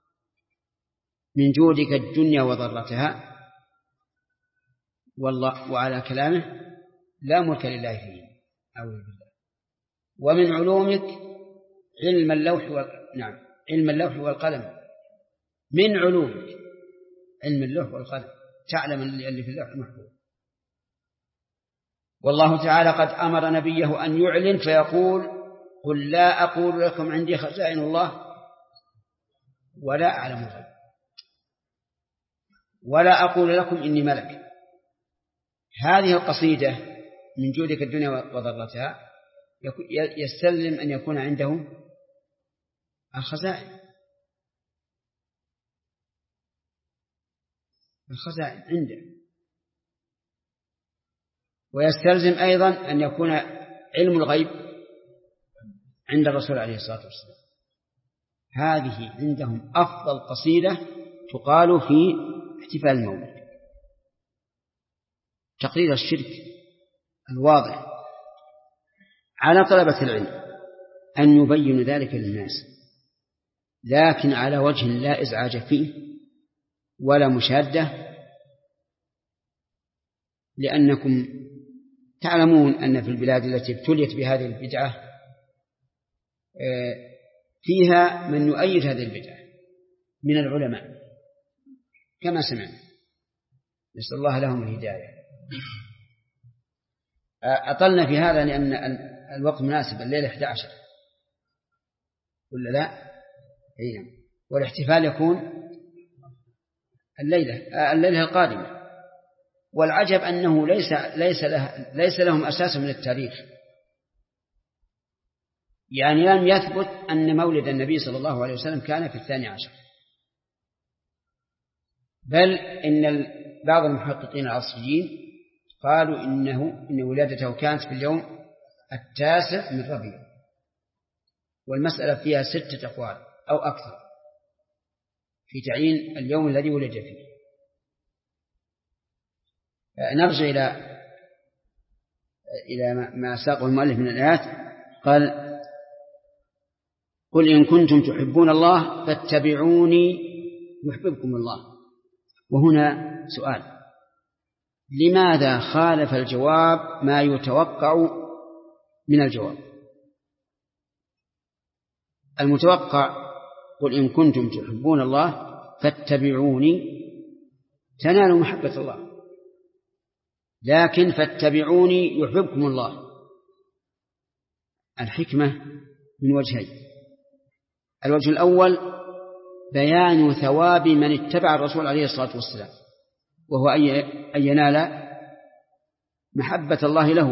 Speaker 1: من جودك الدنيا وضرتها، والله وعلى كلامه لا ملك لله فيه، أعوذ بالله. ومن علومك علم اللوح والقلم. من علومك علم اللوح والقلم، تعلم اللي في اللوح المحفوظ. والله تعالى قد أمر نبيه أن يعلن فيقول: قل لا أقول لكم عندي خزائن الله ولا أعلم الغيب ولا أقول لكم إني ملك. هذه القصيدة من جودك الدنيا وضرتها يستلزم أن يكون عنده الخزائن عنده، ويستلزم أيضا أن يكون علم الغيب عند الرسول عليه الصلاة والسلام. هذه عندهم أفضل قصيدة تقال في احتفال المولد، تقرير الشرك الواضح على طلبة العلم أن يبين ذلك للناس، لكن على وجه لا إزعاج فيه ولا مشادة، لأنكم تعلمون أن في البلاد التي ابتليت بهذه البدعة فيها من يؤيد هذه البدعة من العلماء كما سمعنا، نسأل الله لهم الهداية. أطلنا في هذا لأن الوقت مناسب، الليلة 11 ولا لا؟ والاحتفال يكون الليلة القادمة. والعجب أنه ليس لهم أساس من التاريخ، يعني لم يثبت أن مولد النبي صلى الله عليه وسلم كان في 12، بل إن بعض المحققين العصريين قالوا إن ولادته كانت في اليوم 9 من ربيع، والمسألة فيها 6 أقوال أو أكثر في تعيين اليوم الذي ولد فيه. نرجع إلى ما ساقه المؤلف من الآيات. قال: قل إن كنتم تحبون الله فاتبعوني يحببكم الله. وهنا سؤال: لماذا خالف الجواب ما يتوقع من الجواب؟ المتوقع: قل إن كنتم تحبون الله فاتبعوني تنالوا محبة الله، لكن فاتبعوني يحببكم الله. الحكمة من وجهين: الوجه الأول بيان ثواب من اتبع الرسول عليه الصلاة والسلام، وهو أن ينال محبة الله له.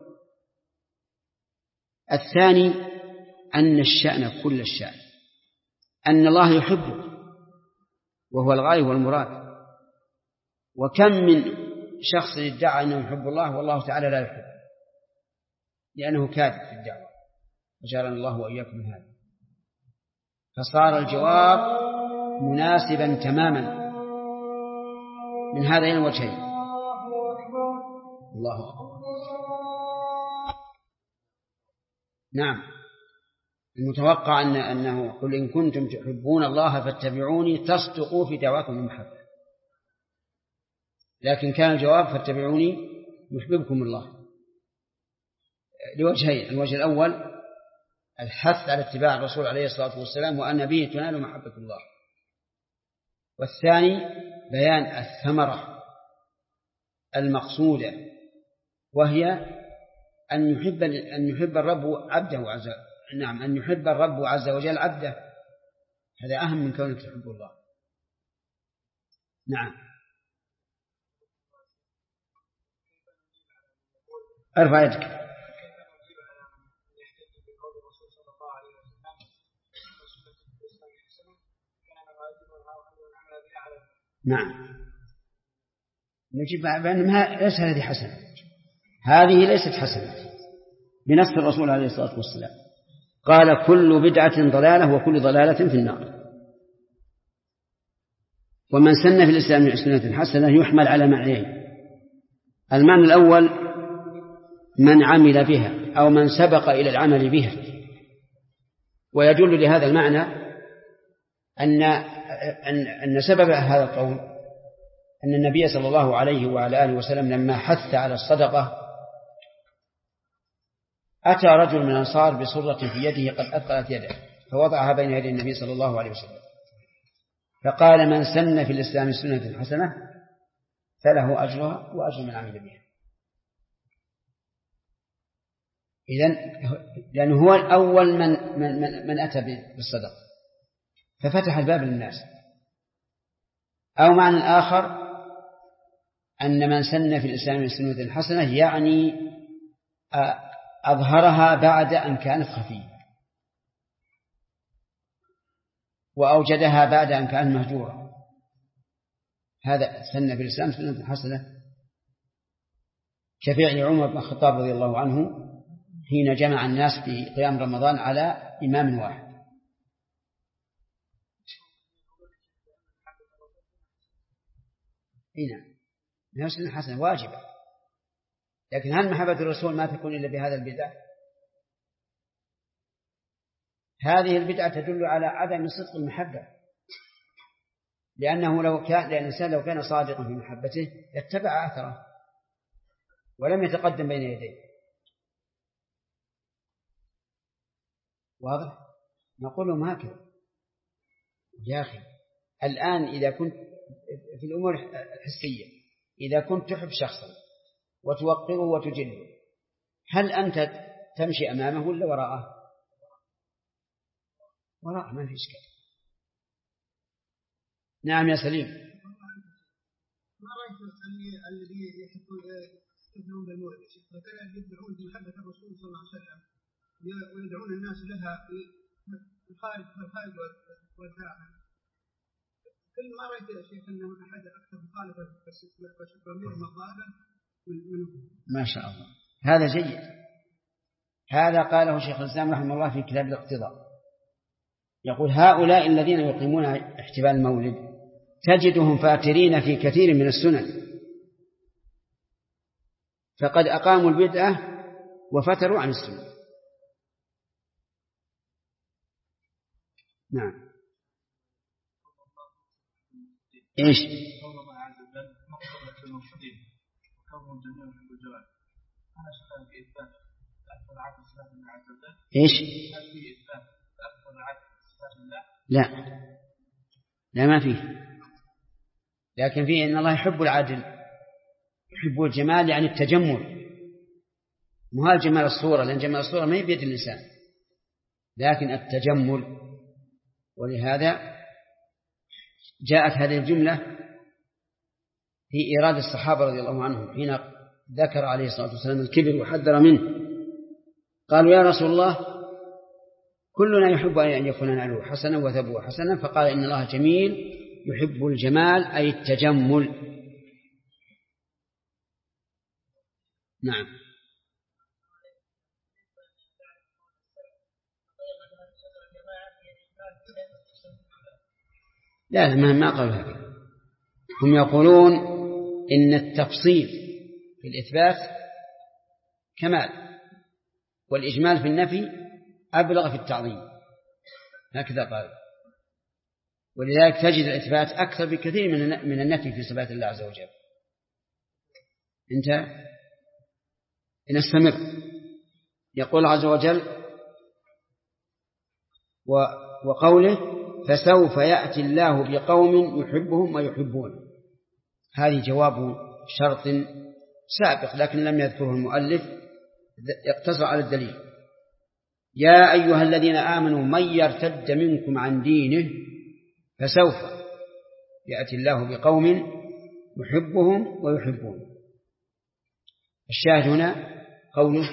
Speaker 1: الثاني أن الشأن كل الشأن، أن الله يحبه وهو الغاية والمراد. وكم من شخص ادعى أنه يحب الله والله تعالى لا يحب، لأنه كاذب في الدعوة، وجعلنا الله وإياكم من هذا. فصار الجواب مناسبا تماما من هذين الوجهين. الله أكبر. نعم، المتوقع أنه قل إن كنتم تحبون الله فاتبعوني تصدقوا في دعواكم المحبة، لكن كان الجواب فاتبعوني يحببكم الله لوجهين: الوجه الأول الحث على اتباع الرسول عليه الصلاة والسلام وأن به تنال محبة الله، والثاني بيان الثمرة المقصودة، وهي أن يحب الرب عبده أن يحب الرب عز وجل عبده. هذا أهم من كونك تحب الله. نعم، ارفع يدك. نعم، نجيب بأنها ليس هذه حسنة، هذه ليست حسنة بنص الرسول عليه الصلاة والسلام. قال: كل بدعة ضلالة وكل ضلالة في النار. ومن سن في الإسلام سنة حسنة يحمل على معنيين: المعنى الأول من عمل بها أو من سبق إلى العمل بها. ويدل لهذا المعنى أن سبب هذا القول أن النبي صلى الله عليه وعلى آله وسلم لما حث على الصدقة أتى رجل من الأنصار بصرة في يده قد أثقلت يده، فوضعها بين يدي النبي صلى الله عليه وسلم، فقال: من سن في الإسلام سنة حسنة فله أجرها وأجر من عمل بها. إذن لأنه هو الأول من أتى بالصدقة ففتح الباب للناس. أو معنى آخر أن من سن في الإسلام سنة حسنة يعني أظهرها بعد أن كانت خفية، وأوجدها بعد أن كانت مهجورة. هذا سن في الإسلام سنة حسنة، كفعل عمر بن الخطاب رضي الله عنه حين جمع الناس في قيام رمضان على إمام واحد. هنا سنة حسنة واجبة، لكن هل محبة الرسول ما تكون إلا بهذا البدع؟ هذه البدعة تدل على عدم صدق المحبة، لأن الإنسان لو كان صادقا في محبته يتبع أثره ولم يتقدم بين يديه. واضح؟ نقول لهم هكذا: يا أخي الآن إذا كنت في الأمور الحسية، إذا كنت تحب شخصا وتوقره وتجله، هل أنت تمشي أمامه ولا وراءه؟ وراءه، ما في إشكال. نعم يا سليم.
Speaker 3: ما رأيك الذي يحبون بالمولد وكذا يدعون بمحبة الرسول صلى الله عليه وسلم ويدعون الناس لها في الخارج والداخل؟ كل ما رأيت يا شيخ أنه أحد أكثر مخالفة وشكرا منهم الظاهر منهم.
Speaker 1: ما شاء الله، هذا جيد. هذا قاله شيخ الإسلام رحمه الله في كتاب الاقتضاء، يقول: هؤلاء الذين يقيمون احتفال المولد تجدهم فاترين في كثير من السنن، فقد أقاموا البدعة وفتروا عن السنة. نعم. إيش؟ إيش؟ لا ما فيه، لكن فيه إن الله يحب العدل، يحب الجمال، يعني التجمل، مو جمال الصورة، لأن جمال الصورة ما بيد الإنسان، لكن التجمل. ولهذا جاءت هذه الجملة في إيراد الصحابة رضي الله عنهم حين ذكر عليه الصلاة والسلام الكبر وحذر منه. قالوا: يا رسول الله، كلنا يحب أن يكون نعله حسنا وثوبه حسنا، فقال: إن الله جميل يحب الجمال، أي التجمل. نعم. لا ما قالوا هكذا، هم يقولون إن التفصيل في الإثبات كمال، والإجمال في النفي أبلغ في التعظيم، هكذا قال. ولذلك تجد الإثبات أكثر بكثير من النفي في صفات الله عز وجل. انت نستمر. يقول عز وجل: وقوله: فسوف يأتي الله بقوم يحبهم ويحبون. هذه جواب شرط سابق لكن لم يذكره المؤلف، يقتصر على الدليل. يا أيها الذين آمنوا من يرتد منكم عن دينه فسوف يأتي الله بقوم يحبهم ويحبون. الشاهد هنا قوله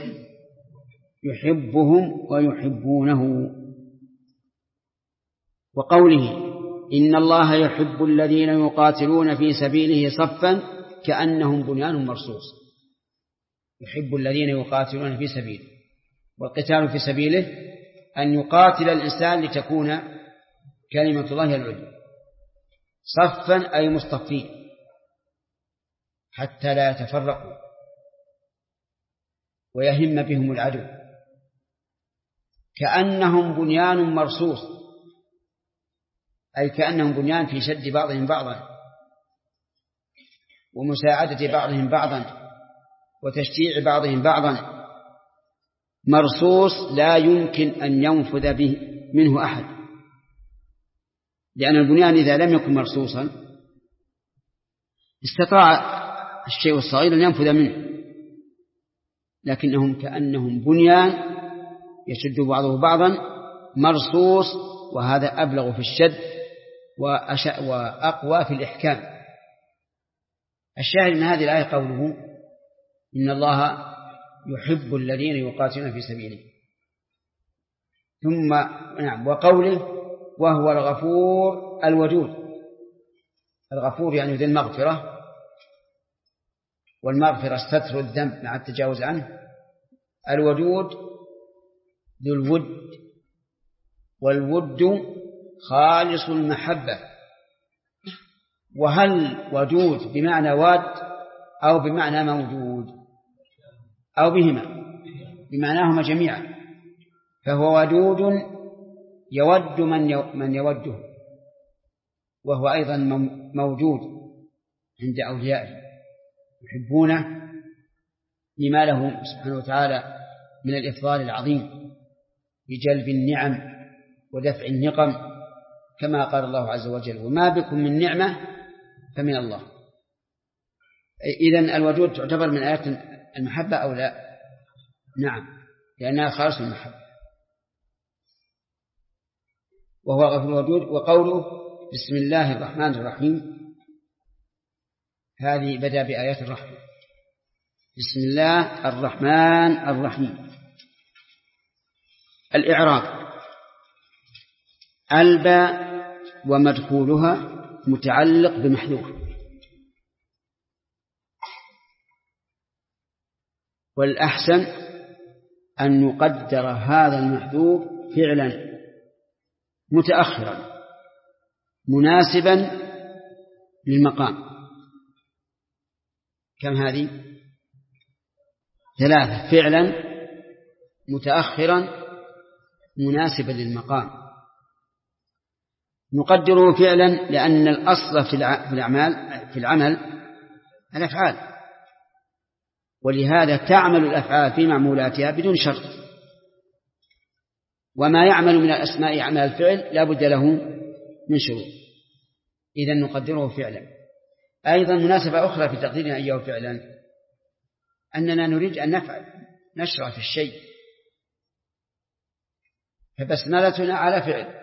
Speaker 1: يحبهم ويحبونه، وقوله: إن الله يحب الذين يقاتلون في سبيله صفا كأنهم بنيان مرصوص. يحب الذين يقاتلون في سبيله، والقتال في سبيله أن يقاتل الإنسان لتكون كلمة الله العليا، صفا أي مصطفين حتى لا يتفرقوا ويهم بهم العدو، كأنهم بنيان مرصوص، أي كأنهم بنيان في شد بعضهم بعضا ومساعدة بعضهم بعضا وتشجيع بعضهم بعضا، مرصوص لا يمكن أن ينفذ به منه أحد، لأن البنيان إذا لم يكن مرصوصا استطاع الشيء الصغير أن ينفذ منه، لكنهم كأنهم بنيان يشد بعضه بعضا مرصوص، وهذا أبلغ في الشد وأقوى في الإحكام. الشاهد من هذه الآية قوله إن الله يحب الذين يقاتلون في سبيله، ثم وقوله وهو الغفور الودود. الغفور يعني ذي المغفرة، والمغفرة ستر الذنب مع التجاوز عنه. الودود ذو الود، والود خالص المحبة. وهل ودود بمعنى واد أو بمعنى موجود أو بهما؟ بمعناهما جميعا. فهو ودود يود من يوده، وهو أيضا موجود عند أوليائه يحبونه لما له سبحانه وتعالى من الإفضال العظيم بجلب النعم ودفع النقم، كما قال الله عز وجل وما بكم من نعمة فمن الله. إذن الودود تعتبر من آيات المحبة أو لا؟ نعم، لأنها خالص المحبة. وهو غفور الودود. وقوله بسم الله الرحمن الرحيم، هذه بدأ بآيات الرحمة. بسم الله الرحمن الرحيم. الإعراب: الباء ومدخولها متعلق بمحذوف، والأحسن أن نقدر هذا المحذوف فعلا متأخرا مناسبا للمقام. كم هذه؟ 3. فعلا متأخرا مناسبا للمقام. نقدره فعلا لأن الأصل في العمل الأفعال، ولهذا تعمل الأفعال في معمولاتها بدون شرط، وما يعمل من الأسماء عمل الفعل لا بد له من شروط. إذن نقدره فعلا. أيضا مناسبة أخرى في تقديرنا إياه فعلا أننا نريد أن نفعل، نشرع في الشيء، فبسملتنا على فعل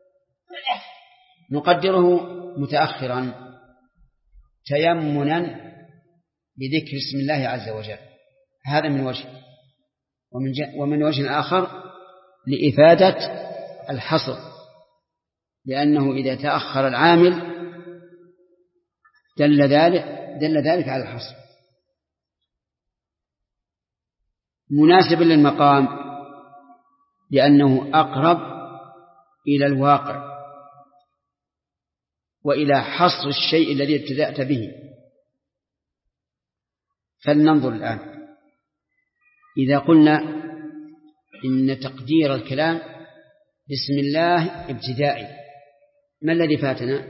Speaker 1: نقدره متأخرا تيمنا بذكر اسم الله عز وجل. هذا من وجه، ومن وجه آخر لإفادة الحصر، لأنه إذا تأخر العامل دل ذلك على الحصر. مناسب للمقام لأنه أقرب إلى الواقع وإلى حصر الشيء الذي ابتدأت به. فلننظر الآن، إذا قلنا إن تقدير الكلام بسم الله ابتدائي، ما الذي فاتنا؟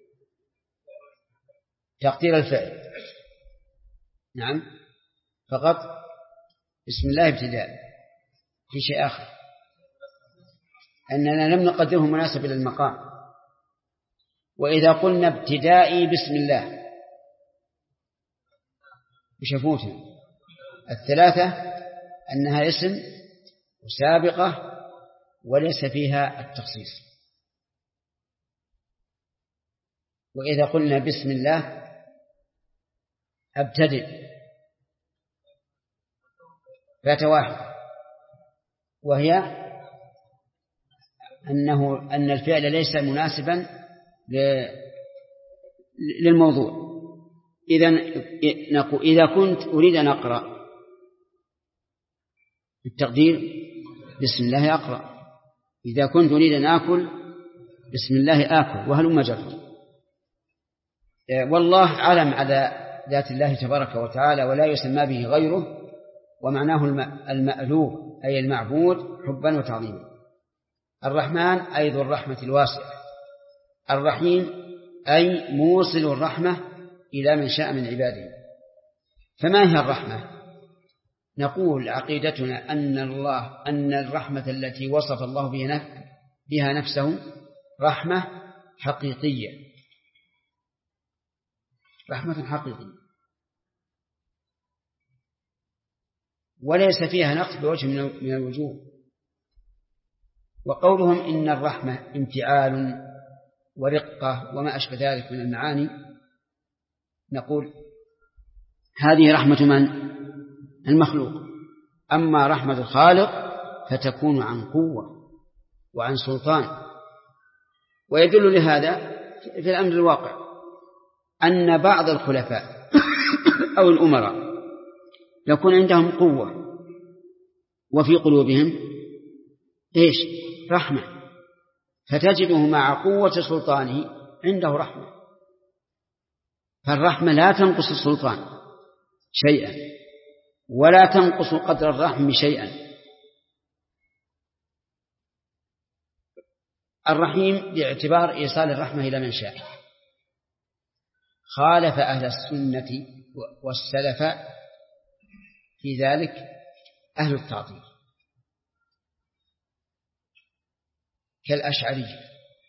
Speaker 1: تقدير الفعل. نعم، فقط بسم الله ابتدائي. في شيء آخر أننا لم نقدره مناسب للمقام. وإذا قلنا ابتدائي بسم الله بشفوتنا 3 أنها اسم وسابقة وليس فيها التخصيص. وإذا قلنا بسم الله أبتدئ فات 1، وهي أن الفعل ليس مناسبا للموضوع. إذا كنت أريد أن أقرأ التقدير بسم الله أقرأ، إذا كنت أريد أن آكل بسم الله آكل، وهلم جرا. والله علم على ذات الله تبارك وتعالى ولا يسمى به غيره، ومعناه المألوه أي المعبود حبا وتعظيما. الرحمن أي ذو الرحمة الواسعة، الرحيم أي موصل الرحمة إلى من شاء من عباده. فما هي الرحمة؟ نقول عقيدتنا أن الرحمة التي وصف الله بها نفسه رحمة حقيقية، رحمة حقيقية وليس فيها نقص بوجه من الوجوه. وقولهم إن الرحمة امتعال ورقة وما أشبه ذلك من المعاني، نقول هذه رحمة من؟ المخلوق. أما رحمة الخالق فتكون عن قوة وعن سلطان. ويدل لهذا في الأمر الواقع أن بعض الخلفاء أو الأمراء يكون عندهم قوة وفي قلوبهم إيش؟ رحمة، فتجده مع قوة سلطانه عنده رحمة. فالرحمة لا تنقص السلطان شيئا ولا تنقص قدر الرحم شيئا. الرحيم باعتبار إيصال الرحمة إلى من شاء. خالف أهل السنة والسلف في ذلك أهل التعطيل كالأشعرية،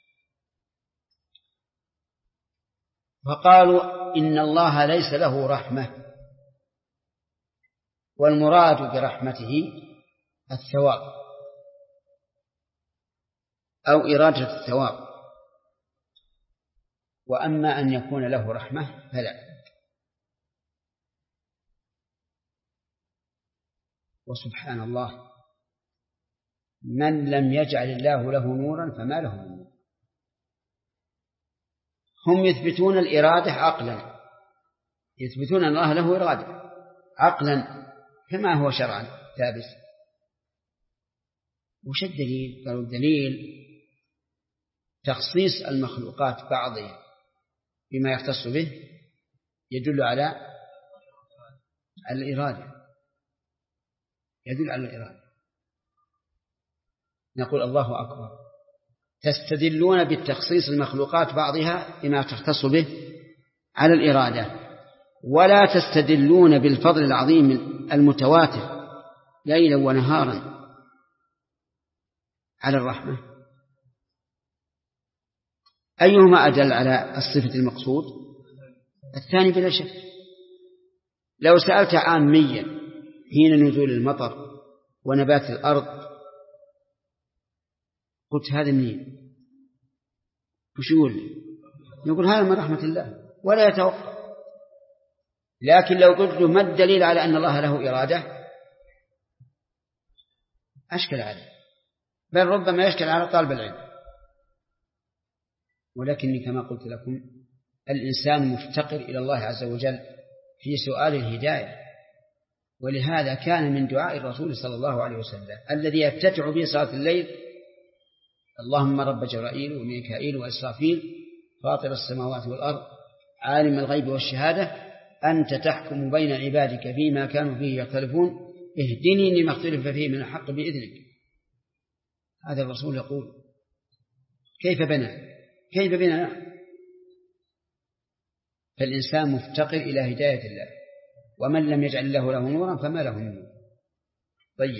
Speaker 1: فقالوا إن الله ليس له رحمة، والمراد برحمته الثواب أو إرادة الثواب، وأما أن يكون له رحمة فلا. وسبحان الله، من لم يجعل الله له نورا فما له من نور. هم يثبتون الإرادة عقلا، يثبتون أن الله له إرادة عقلا كما هو شرعا ثابت. وش الدليل؟ قالوا الدليل تخصيص المخلوقات بعضها بما يختص به يدل على الإرادة، يدل على الإرادة. نقول الله أكبر، تستدلون بالتخصيص المخلوقات بعضها بما تختص به على الإرادة، ولا تستدلون بالفضل العظيم المتواتر ليلا ونهارا على الرحمة. أيهما أدل على الصفة المقصود؟ الثاني بلا شك. لو سألت عاميا حين نزول المطر ونبات الأرض قلت هذا منين؟ نقول هذا من رحمة الله ولا يتوقف. لكن لو قلت له ما الدليل على أن الله له إرادة أشكل عليه، بل ربما يشكل على طالب العلم. ولكني كما قلت لكم الإنسان مفتقر إلى الله عز وجل في سؤال الهداية، ولهذا كان من دعاء الرسول صلى الله عليه وسلم الذي يفتتح به صلاة الليل: اللهم رب جبرائيل وميكائيل وإسرافيل فاطر السماوات والأرض عالم الغيب والشهادة أنت تحكم بين عبادك فيما كانوا فيه يختلفون اهدني لما اختلف فيه من الحق بإذنك. هذا الرسول يقول. كيف بنا؟ فالإنسان مفتقر إلى هداية الله، ومن لم يجعل الله له نورا فما له من نور. طيب،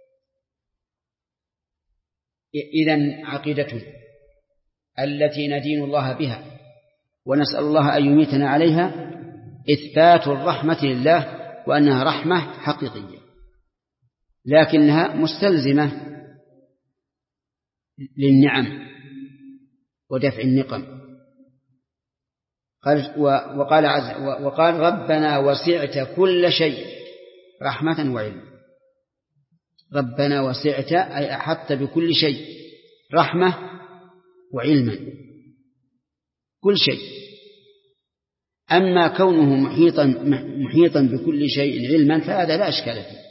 Speaker 1: إذن عقيدتنا التي ندين الله بها ونسأل الله أن يميتنا عليها إثبات الرحمة لله، وأنها رحمة حقيقية لكنها مستلزمة للنعم ودفع النقم. وقال ربنا وسعت كل شيء رحمة وعلم. ربنا وسعت أي أحطت بكل شيء رحمة وعلما، كل شيء. أما كونه محيطا بكل شيء علما فهذا لا أشكال فيه.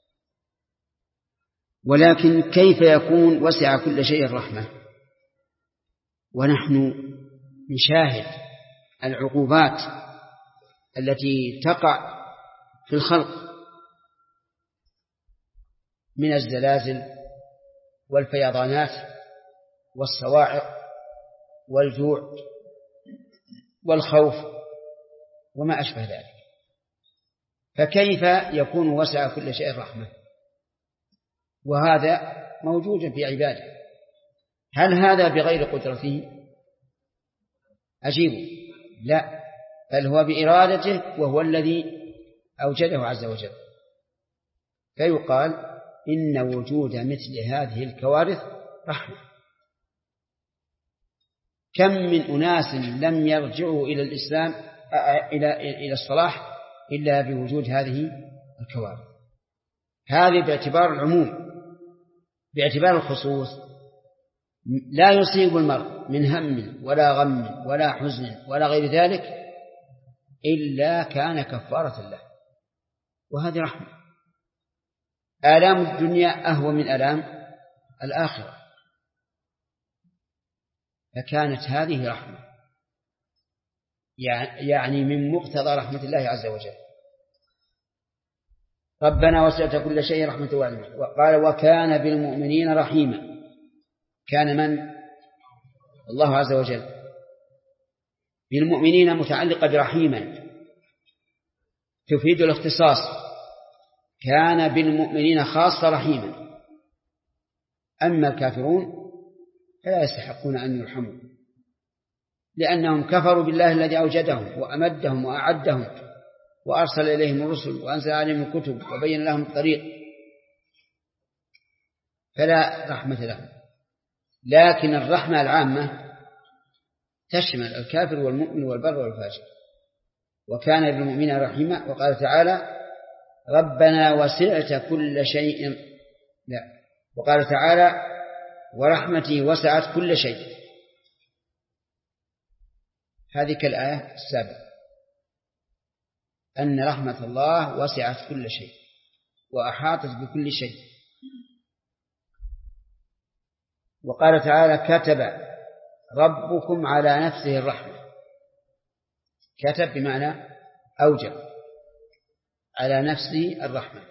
Speaker 1: ولكن كيف يكون وسع كل شيء رحمة ونحن نشاهد العقوبات التي تقع في الخلق من الزلازل والفيضانات والصواعق والجوع والخوف وما أشبه ذلك، فكيف يكون وسع كل شيء رحمة؟ وهذا موجود في عباده. هل هذا بغير قدرته؟ أجيب لا، بل هو بإرادته، وهو الذي أوجده عز وجل. فيقال إن وجود مثل هذه الكوارث رحمة. كم من أناس لم يرجعوا إلى الإسلام إلى الصلاح إلا بوجود هذه الكوارث. هذه باعتبار العموم. باعتبار الخصوص لا يصيب المرء من هم ولا غم ولا حزن ولا غير ذلك إلا كان كفارة له، وهذه رحمة. آلام الدنيا أهون من آلام الآخرة، فكانت هذه رحمة، يعني من مقتضى رحمة الله عز وجل. ربنا وسعت كل شيء رحمة وعلما، وقال وكان بالمؤمنين رحيما. كان من؟ الله عز وجل. بالمؤمنين متعلقة برحيما تفيد الاختصاص. كان بالمؤمنين خاصة رحيما. أما الكافرون فلا يستحقون أن يرحموا، لأنهم كفروا بالله الذي أوجدهم وأمدهم وأعدهم وأرسل إليهم الرسل وأنزل عليهم الكتب وبين لهم الطريق، فلا رحمة لهم. لكن الرحمة العامة تشمل الكافر والمؤمن والبر والفاجر. وكان بالمؤمنين رحيما. وقال تعالى ربنا وسعت كل شيء، لا، وقال تعالى ورحمتي وسعت كل شيء. هذه كالآية السابقة أن رحمة الله وسعت كل شيء وأحاطت بكل شيء. وقال تعالى كتب ربكم على نفسه الرحمة. كتب بمعنى أوجب على نفسه الرحمة.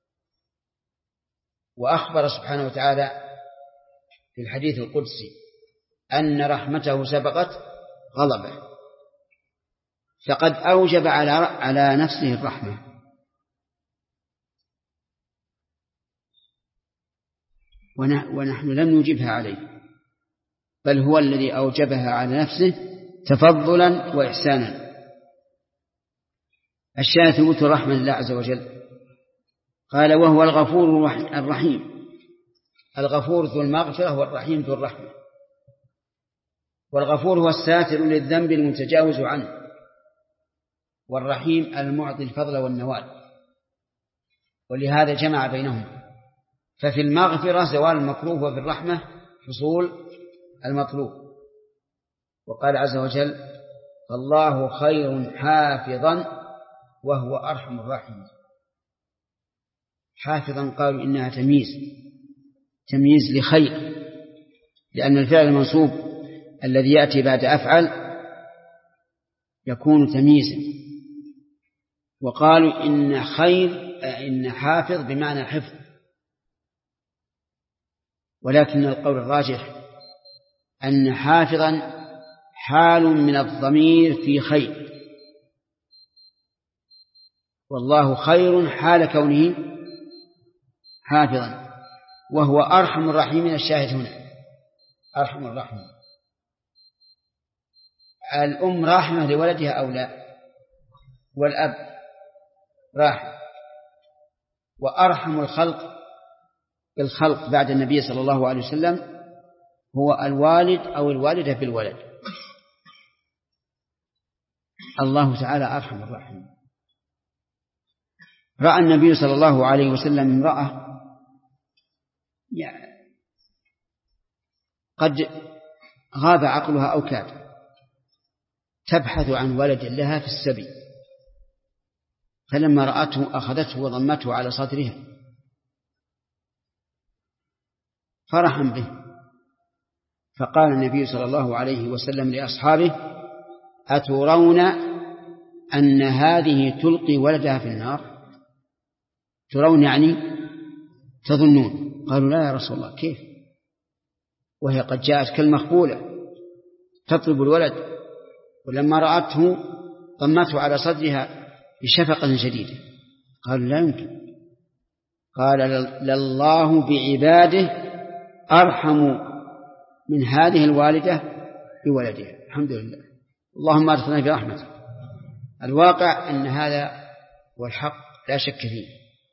Speaker 1: وأخبر سبحانه وتعالى في الحديث القدسي أن رحمته سبقت غضبه، فقد أوجب على نفسه الرحمة. ونحن لم نوجبها عليه، بل هو الذي أوجبها على نفسه تفضلا وإحسانا. الشاهد ثبوت الرحمة لله عز وجل. قال وهو الغفور الرحيم. الغفور ذو المغفرة والرحيم ذو الرحمة. والغفور هو الساتر للذنب المتجاوز عنه، والرحيم المعطي الفضل والنوال، ولهذا جمع بينهما. ففي المغفرة زوال المكروه، وفي الرحمة حصول المطلوب. وقال عز وجل فالله خير حافظا وهو أرحم الراحمين. حافظا قالوا إنها تمييز لخير، لأن الفعل المنصوب الذي يأتي بعد أفعل يكون تمييزا. وقالوا إن حافظ بمعنى حفظ، ولكن القول الراجح أن حافظا حال من الضمير في خير، والله خير حال كونه حافظا، وهو أرحم الراحمين. الشاهد هنا أرحم الراحمين. الأم راحمة لولدها أو لا؟ والأب راحم. وأرحم الخلق بعد النبي صلى الله عليه وسلم هو الوالد أو الوالدة بالولد. الله تعالى أرحم الراحمين. رأى النبي صلى الله عليه وسلم امرأة قد غاب عقلها أو كاد تبحث عن ولد لها في السبي، فلما رأته أخذته وضمته على صدرها فرحا به. فقال النبي صلى الله عليه وسلم لأصحابه أترون أن هذه تلقي ولدها في النار؟ ترون يعني تظنون. قالوا لا يا رسول الله، كيف وهي قد جاءت كالمخبولة تطلب الولد، ولما رأته ضمته على صدرها بشفقة شديدة. قالوا لا يمكن. قال لله بعباده أرحم من هذه الوالدة بولدها. الحمد لله، اللهم أدخلنا برحمتك. الواقع أن هذا هو الحق لا شك فيه،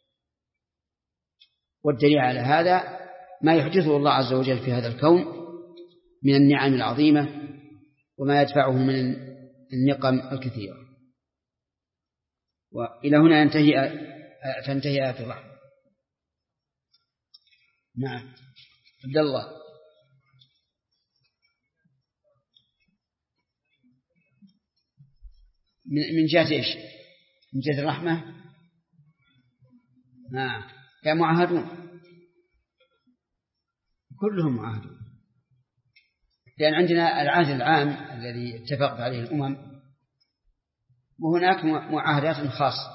Speaker 1: والدليل على هذا ما يحدثه الله عز وجل في هذا الكون من النعم العظيمة وما يدفعه من النقم الكثيرة. وإلى هنا تنتهي آية الرحمة. نعم عبد الله. من جهة إيش؟ من جهة الرحمة. نعم يا معاهدون، كلهم معاهدون، لأن عندنا العهد العام الذي اتفقت عليه الأمم، وهناك معاهدات خاصة.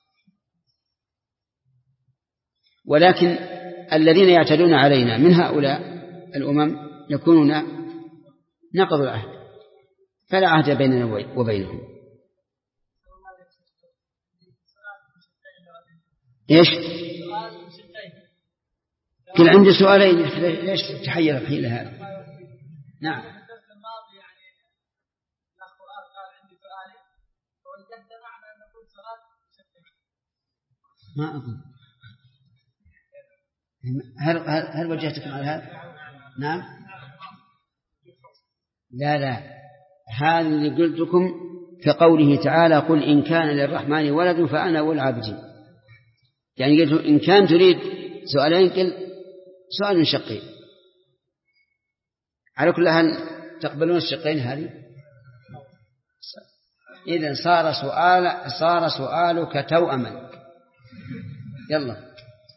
Speaker 1: ولكن الذين يعتدون علينا من هؤلاء الأمم يكونون نقضوا العهد، فلا عهد بيننا وبينهم. إيش؟ كل عندي سؤالين، ليش تحير الحين هذا؟ نعم. ما أظن. هل وجهتكم على هذا؟ نعم. لا هذا اللي قلت لكم في قوله تعالى قل إن كان للرحمن ولد فأنا والعابدين. يعني قلت إن كان تريد سؤالين قل سؤال شقين. على كل هل تقبلون الشقين هذه؟ إذن صار سؤالك توأما. يلا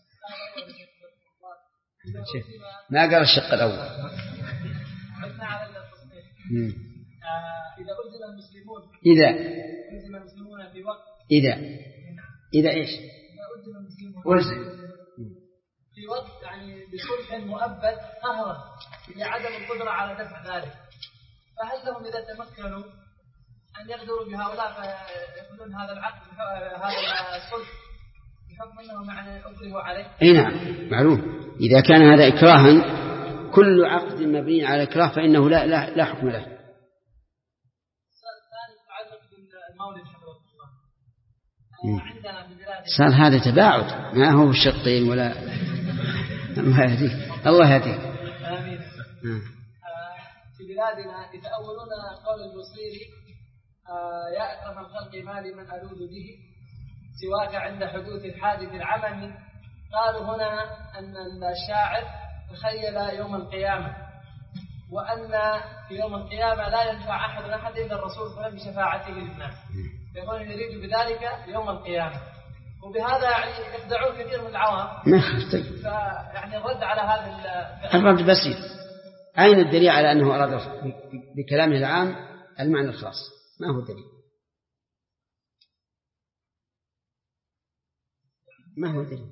Speaker 1: شوف ما قال الشق الأول.
Speaker 3: إذا ألزم المسلمون في وقت
Speaker 1: إذا إيش؟
Speaker 3: إذا ألزم المسلمون
Speaker 1: ألزم
Speaker 3: في وقت يعني بصلح مؤبد قهرا لعدم القدرة على دفع ذلك، فهل لهم إذا تمكنوا أن يقدروا بهؤلاء فيقولون هذا العقد هذا الصلح بحكم أنه معنى أكرهوا عليه؟
Speaker 1: أي نعم معلوم. إذا كان هذا إكراها، كل عقد مبني على إكراه فإنه لا حكم له. صار هذا تباعد، ما هو الشقين ولا الله يهديك. الله يهديك.
Speaker 3: آمين. في بلادنا يتأولون قول البصيري يا أكرم الخلق ما لمن ألوذ به سواك عند حدوث الحادث العمل. قالوا هنا أن الشاعر تخيل يوم القيامة، وأن في يوم القيامة لا ينفع أحد إلا الرسول صلى الله عليه وسلم بشفاعته للناس، يقول يريد بذلك يوم القيامة. وبهذا يعني يخدعون كثير من العوام. فيعني الرد على هذا
Speaker 1: الرد بسيط. أين الدليل على أنه أراد بكلامه العام المعنى الخاص؟ ما هو الدليل؟ ما هو الدليل؟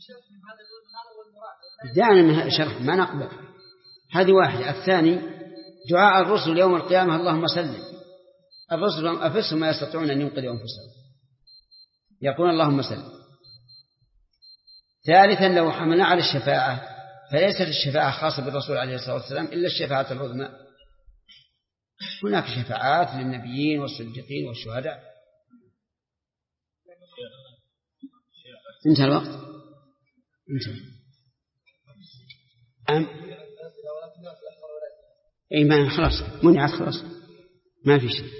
Speaker 1: دعنا شرح ما نقبل. هذه واحدة. الثاني دعاء الرسل يوم القيامة اللهم سلم. الرسل أنفسهم ما يستطيعون أن ينقذوا أنفسهم، يقول اللهم سلم. ثالثا لو حملنا على الشفاعة فليست الشفاعة خاصة بالرسول عليه الصلاة والسلام إلا الشفاعة العظمى. هناك شفاعات للنبيين والصديقين والشهداء. انتهى الوقت. انتهى. اي ما خلاص منعت خلاص ما في شيء.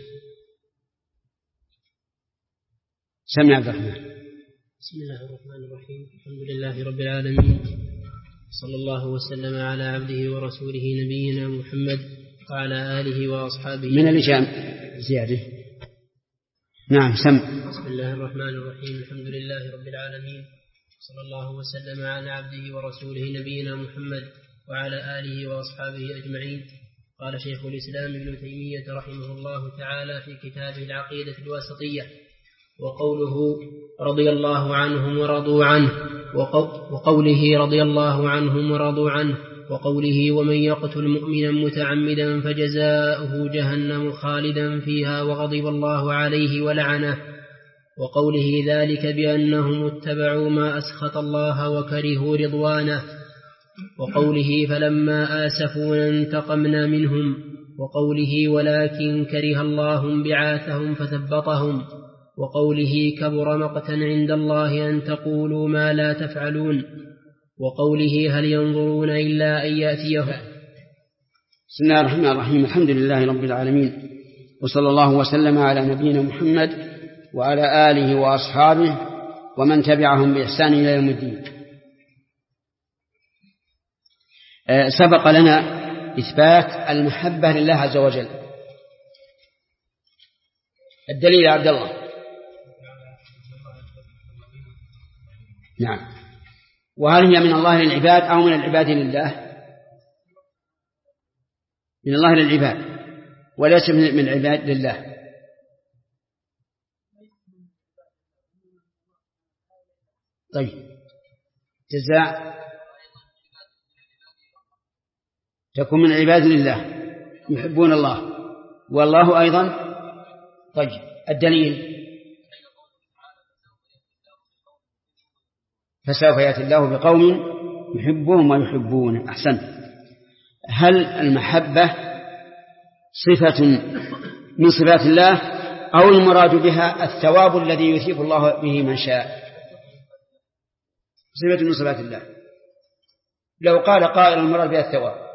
Speaker 1: سمع عبد الرحمن.
Speaker 2: بسم الله الرحمن الرحيم. الحمد لله رب العالمين، صلى الله وسلم على عبده ورسوله نبينا محمد وعلى آله وأصحابه.
Speaker 1: من الإجام زيادة. نعم سمع.
Speaker 2: بسم الله الرحمن الرحيم. الحمد لله رب العالمين، صلى الله وسلم على عبده ورسوله نبينا محمد وعلى آله وأصحابه أجمعين. قال شيخ الإسلام ابن تيمية رحمه الله تعالى في كتابه العقيدة الواسطية: وقوله رضي الله عنهم ورضوا عنه، وقوله رضي الله عنهم ورضوا عنه، وقوله ومن يقتل مؤمنا متعمدا فجزاؤه جهنم خالدا فيها وغضب الله عليه ولعنه، وقوله ذلك بأنهم اتبعوا ما أسخط الله وكرهوا رضوانه، وقوله فلما آسفونا انتقمنا منهم، وقوله ولكن كره الله بعاثهم فثبطهم، وقوله كبر مقتا عند الله أن تقولوا ما لا تفعلون، وقوله هل ينظرون إلا أن يأتيهم.
Speaker 1: بسم الله الرحمن الرحيم. الحمد لله رب العالمين، وصلى الله وسلم على نبينا محمد وعلى آله وأصحابه ومن تبعهم بإحسان إلى يوم الدين. سبق لنا إثبات المحبة لله عز وجل. الدليل يا عبد الله. نعم. وهل هي من الله للعباد أو من العباد لله؟ من الله للعباد وليس من العباد لله. طيب، جزاء تكون من العباد لله يحبون الله والله أيضا. طيب، الدليل فسوف يأتي الله بقوم يحبهم ويحبونه. أحسن. هل المحبة صفة من صفات الله أو المراد بها الثواب الذي يثيب الله به من شاء؟ صفة من صفات الله. لو قال قائل المراد بها الثواب،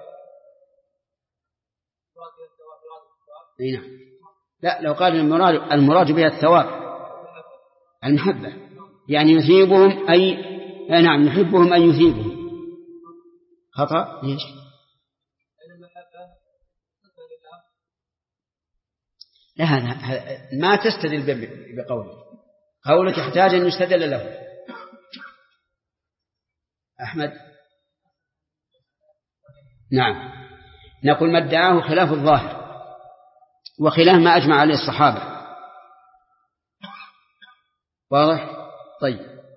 Speaker 1: نعم، لا، لو قال المراد بها الثواب المحبة يعني يثيبهم، أي نعم يحبهم أن يثيبهم. خطأ. ليش؟ لا، هذا ما تستدل قولك يحتاج أن يستدل له. أحمد. نعم، نقول ما ادعاه خلاف الظاهر وخلاف ما أجمع عليه الصحابة. واضح؟ طيب،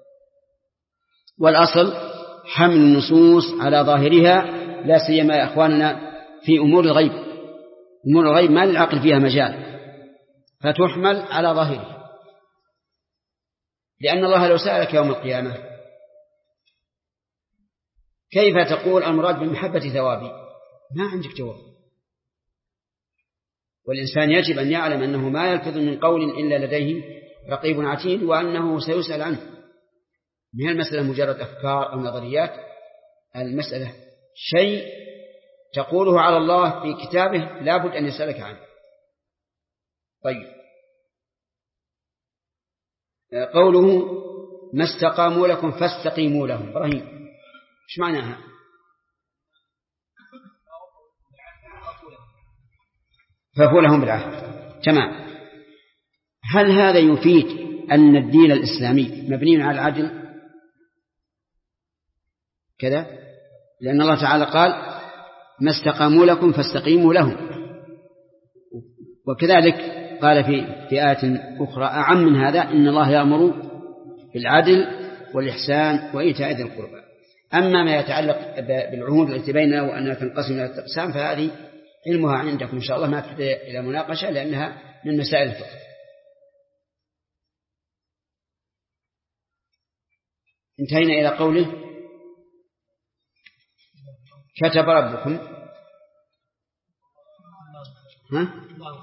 Speaker 1: والأصل حمل النصوص على ظاهرها، لا سيما يا أخواننا في أمور الغيب. أمور الغيب ما للعقل فيها مجال، فتحمل على ظاهرها، لأن الله لو سألك يوم القيامة كيف تقول المراد بالمحبة ثوابي، ما عندك جواب. والإنسان يجب أن يعلم أنه ما يلفظ من قول إلا لديه رقيب عتيد، وأنه سيسأل عنه. من المسألة مجرد أفكار أو نظريات، المسألة شيء تقوله على الله في كتابه لا بد أن يسألك عنه. طيب، قوله ما استقاموا لكم فاستقيموا لهم. إبراهيم، إيش معناها؟ فهو لهم بالعهد. تمام. هل هذا يفيد أن الدين الإسلامي مبني على العدل كذا؟ لأن الله تعالى قال ما استقاموا لكم فاستقيموا لهم، وكذلك قال في آية أخرى أعم من هذا إن الله يأمر بالعدل والإحسان وإيتاء ذي القربى. أما ما يتعلق بالعهود التي بيننا وأنها تنقسم إلى الأقسام فهذه علمها عندكم إن شاء الله، ما تحتاج إلى مناقشة لأنها من مسائل الفقه. انتهينا إلى قوله كتب ربكم. ها؟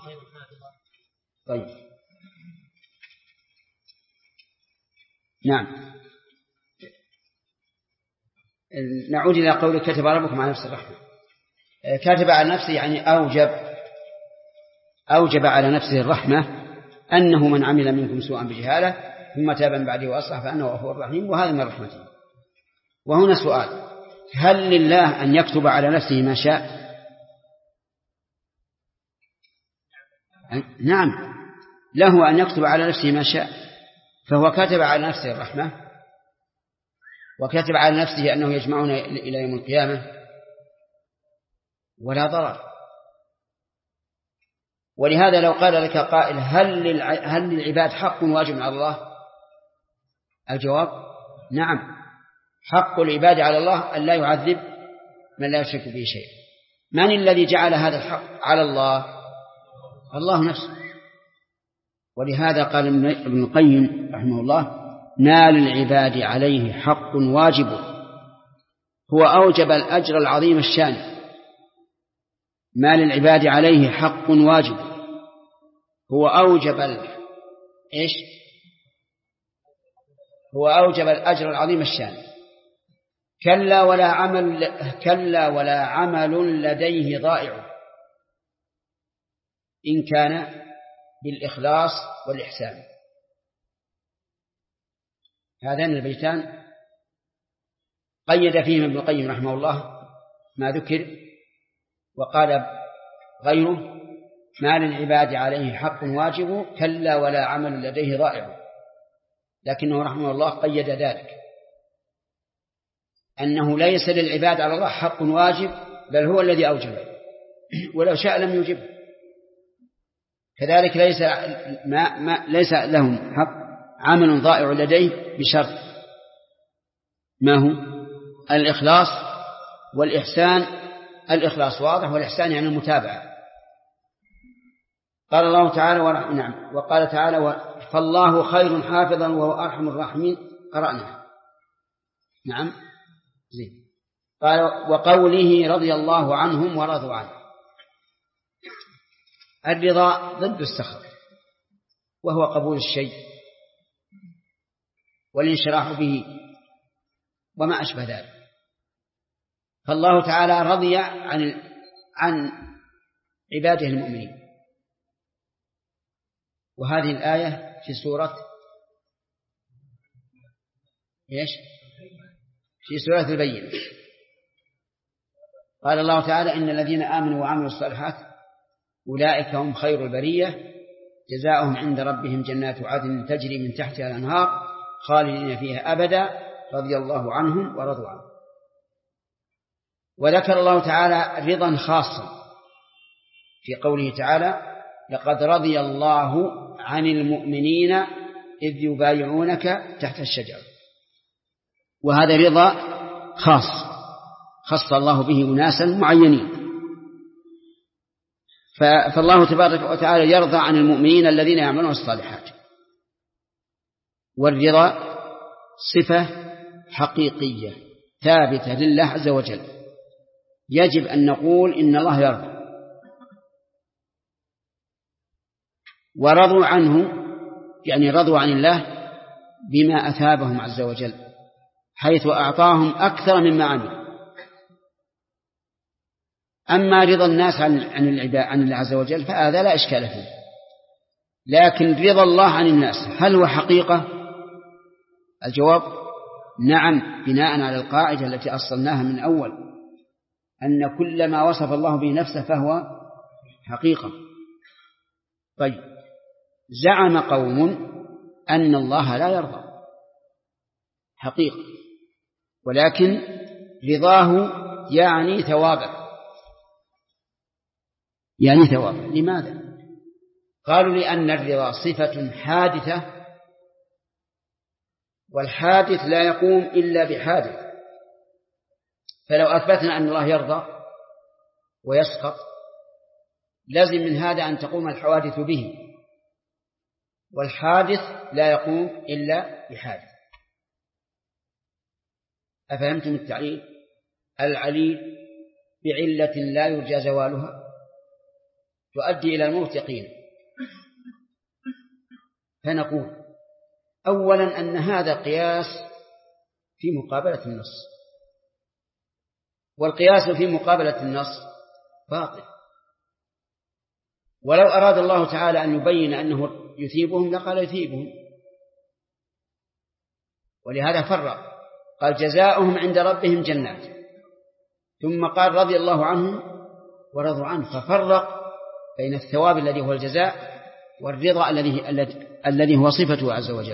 Speaker 1: طيب، نعم، نعود إلى قوله كتب ربكم على نفس الرحمة. كتب على نفسه يعني أوجب على نفسه الرحمة، أنه من عمل منكم سوءا بجهالة ثم تاب من بعده وأصلح فأنه غفور رحيم، وهذا من رحمته. وهنا سؤال: هل لله أن يكتب على نفسه ما شاء؟ نعم، له أن يكتب على نفسه ما شاء، فهو كتب على نفسه الرحمة، وكتب على نفسه أنه يجمعنا إلى يوم القيامة ولا ضرر. ولهذا لو قال لك قائل هل للعباد حق واجب على الله؟ الجواب نعم، حق العباد على الله أن لا يعذب من لا يشرك به شيء. من الذي جعل هذا الحق على الله؟ الله نفسه. ولهذا قال ابن القيم رحمه الله: نال العباد عليه حق واجب هو أوجب الأجر العظيم الشان. ما للعباد عليه حق واجب هو أوجب هو أوجب الأجر العظيم الشان. كلا ولا عمل لديه ضائع إن كان بالإخلاص والإحسان. هذان البيتان قيد فيهما ابن القيم رحمه الله ما ذكر، وقال غيره: ما للعباد عليه حق واجب كلا ولا عمل لديه ضائع. لكنه رحمه الله قيد ذلك أنه ليس للعباد على الله حق واجب، بل هو الذي أوجبه، ولو شاء لم يوجبه. كذلك ليس لهم حق عمل ضائع لديه بشرط ما هو الإخلاص والإحسان. الإخلاص واضح، والإحسان يعني المتابعة. قال الله تعالى نعم، وقال تعالى: فالله خير حافظا وهو أرحم الراحمين. قرأنا نعم زين. قال: وقوله رضي الله عنهم ورضوا عنه. الرضا ضد السخط، وهو قبول الشيء والانشراح به وما أشبه ذلك. فالله تعالى رضي عن عباده المؤمنين. وهذه الآية في سورة في سورة البينة. قال الله تعالى: إن الذين آمنوا وعملوا الصالحات أولئك هم خير البرية جزاؤهم عند ربهم جنات عدن تجري من تحتها الأنهار خالدين فيها أبدا رضي الله عنهم ورضوا عنه. وذكر الله تعالى رضا خاصا في قوله تعالى: لقد رضي الله عن المؤمنين إذ يبايعونك تحت الشجرة. وهذا رضا خاص خص الله به أناسا معينين. فالله تبارك وتعالى يرضى عن المؤمنين الذين يعملون الصالحات. والرضا صفة حقيقية ثابتة لله عز وجل، يجب أن نقول إن الله يرضى. ورضوا عنه يعني رضوا عن الله بما أثابهم عز وجل، حيث أعطاهم أكثر مما عملوا. أما رضا الناس عن الله عز وجل فهذا لا إشكال فيه، لكن رضا الله عن الناس هل هو حقيقة؟ الجواب نعم، بناء على القاعدة التي أصلناها من أول، أن كل ما وصف الله به نفسه فهو حقيقة. طيب، زعم قوم أن الله لا يرضى حقيقة، ولكن رضاه يعني ثوابه، يعني ثواب. لماذا؟ قالوا لأن الرضا صفة حادثة، والحادث لا يقوم إلا بحادث. فلو أثبتنا أن الله يرضى ويسخط لازم من هذا أن تقوم الحوادث به، والحادث لا يقوم إلا بحادث. أفهمتم التعليل؟ العليل بعلة لا يرجى زوالها تؤدي إلى الموت يقينا. فنقول أولا أن هذا قياس في مقابلة النص، والقياس في مقابلة النص باطل. ولو أراد الله تعالى أن يبين أنه يثيبهم لقال يثيبهم، ولهذا فرق، قال جزاؤهم عند ربهم جنات، ثم قال رضي الله عنهم ورضوا عنه، ففرق بين الثواب الذي هو الجزاء والرضا الذي هو صفته عز وجل.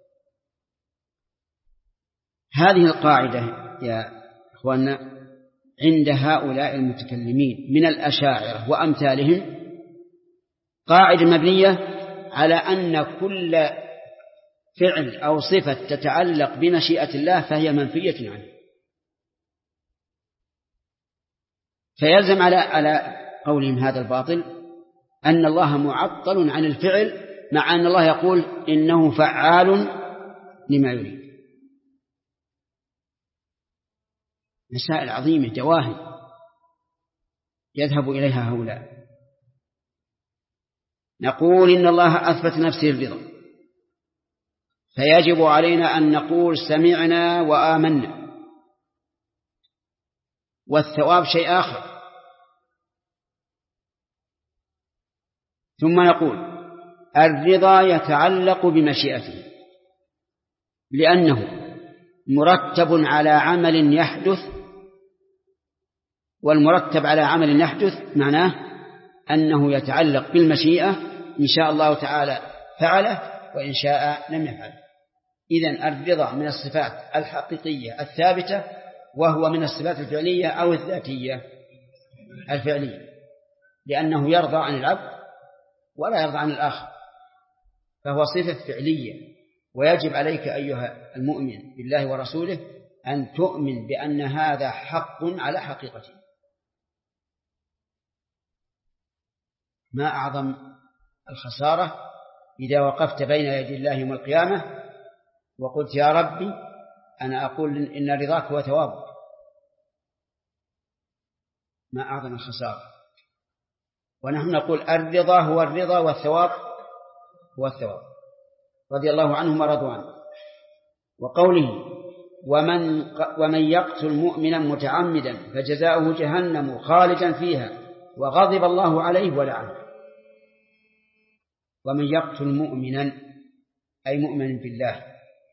Speaker 1: هذه القاعدة يا أخواننا عند هؤلاء المتكلمين من الأشاعرة وأمثالهم قاعدة مبنية على أن كل فعل أو صفة تتعلق بمشيئة الله فهي منفية عنه، فيلزم على قولهم هذا الباطل أن الله معطل عن الفعل، مع أن الله يقول إنه فعال لما يريد. مسائل عظيمة جواهر يذهب إليها هؤلاء. نقول إن الله أثبت نفسه الرضا، فيجب علينا أن نقول سمعنا وآمنا، والثواب شيء آخر. ثم نقول الرضا يتعلق بمشيئته، لأنه مرتب على عمل يحدث، والمرتب على عمل يحدث معناه أنه يتعلق بالمشيئة، إن شاء الله تعالى فعله وإن شاء لم يفعل. إذن الرضا من الصفات الحقيقية الثابتة، وهو من الصفات الفعلية أو الذاتية الفعلية، لأنه يرضى عن العبد ولا يرضى عن الآخر، فهو صفة فعلية. ويجب عليك أيها المؤمن بالله ورسوله أن تؤمن بأن هذا حق على حقيقته. ما أعظم الخسارة إذا وقفت بين يدي الله يوم القيامة وقلت يا ربي أنا أقول إن رضاك هو ثوابك. ما أعظم الخسارة. ونحن نقول الرضا هو الرضا والثواب هو الثواب، رضي الله عنهم ورضوا عنه. وقوله ومن يقتل مؤمنا متعمدا فجزاؤه جهنم خالدا فيها وغضب الله عليه ولعنه. ومن يقتل مؤمنا أي مؤمن بالله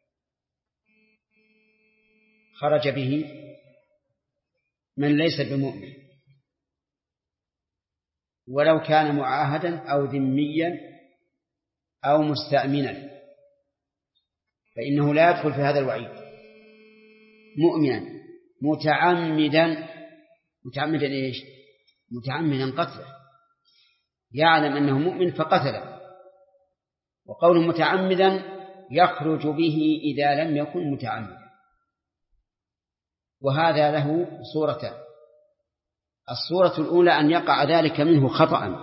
Speaker 1: خرج به من ليس بمؤمن، ولو كان معاهدا أو ذميا أو مستأمنا فإنه لا يدخل في هذا الوعيد. مؤمنا متعمدا إيش؟ متعمدا قتله، يعلم أنه مؤمن فقتله. وقول متعمدا يخرج به إذا لم يكن متعمدا. وهذا له صورتان: الصورة الأولى أن يقع ذلك منه خطأ،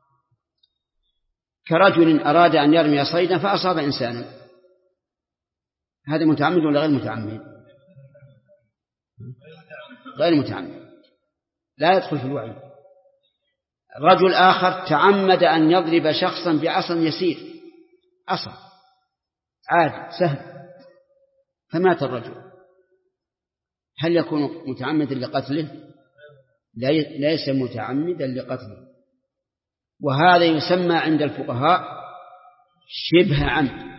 Speaker 1: كرجل أراد أن يرمي صيدا فأصاب إنسانا، هذا متعمد ولا غير متعمد؟ غير متعمد، لا يدخل في الوعيد. رجل آخر تعمد أن يضرب شخصا بعصا يسير، عصا عادي سهل، فمات الرجل، هل يكون متعمدا لقتله؟ ليس متعمدا لقتله. وهذا يسمى عند الفقهاء شبه عمد،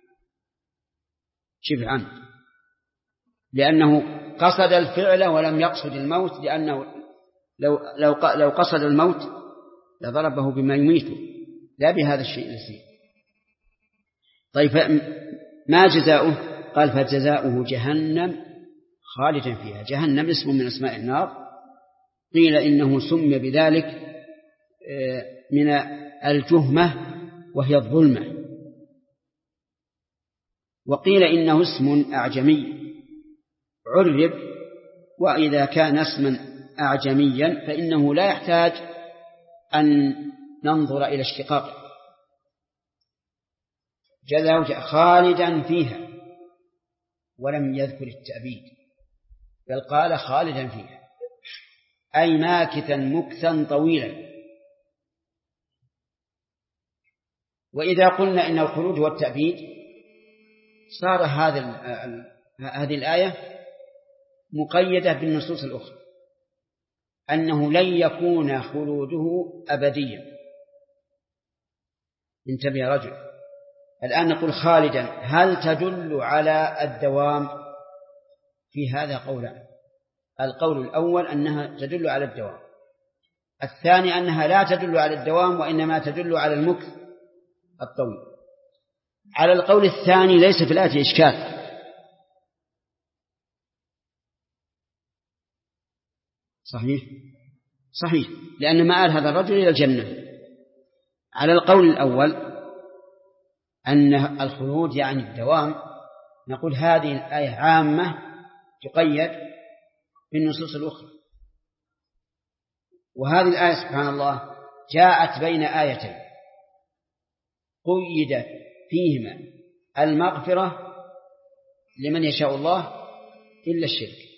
Speaker 1: شبه عمد، لأنه قصد الفعل ولم يقصد الموت، لأنه لو قصد الموت لضربه بما يميته لا بهذا الشيء اليسير. طيب ما جزاؤه؟ قال فجزاؤه جهنم خالدا فيها. جهنم اسم من أسماء النار، قيل إنه سمي بذلك من الجهمة وهي الظلمة، وقيل إنه اسم أعجمي عرب، وإذا كان اسما أعجميا فإنه لا يحتاج أن ننظر إلى اشتقاقه. جزاء خالدا فيها، ولم يذكر التأبيد بل قال خالدا فيها، أي ماكثا مكثا طويلا. وإذا قلنا إن الخلود والتأبيد صار هذه الآية مقيدة بالنصوص الأخرى، أنه لن يكون خلوده أبديا. انتبه يا رجل، الآن نقول خالدا، هل تدل على الدوام؟ في هذا قولان: القول الأول أنها تدل على الدوام، الثاني أنها لا تدل على الدوام وإنما تدل على المكث الطويل. على القول الثاني ليس في الآية إشكال، صحيح، لأن مآل هذا الرجل إلى الجنة، على القول الأول أن الخلود يعني الدوام، نقول هذه الآية عامة تقيد بالنصوص الأخرى، وهذه الآية سبحان الله جاءت بين آيتين قيد فيهما المغفرة لمن يشاء الله إلا الشرك.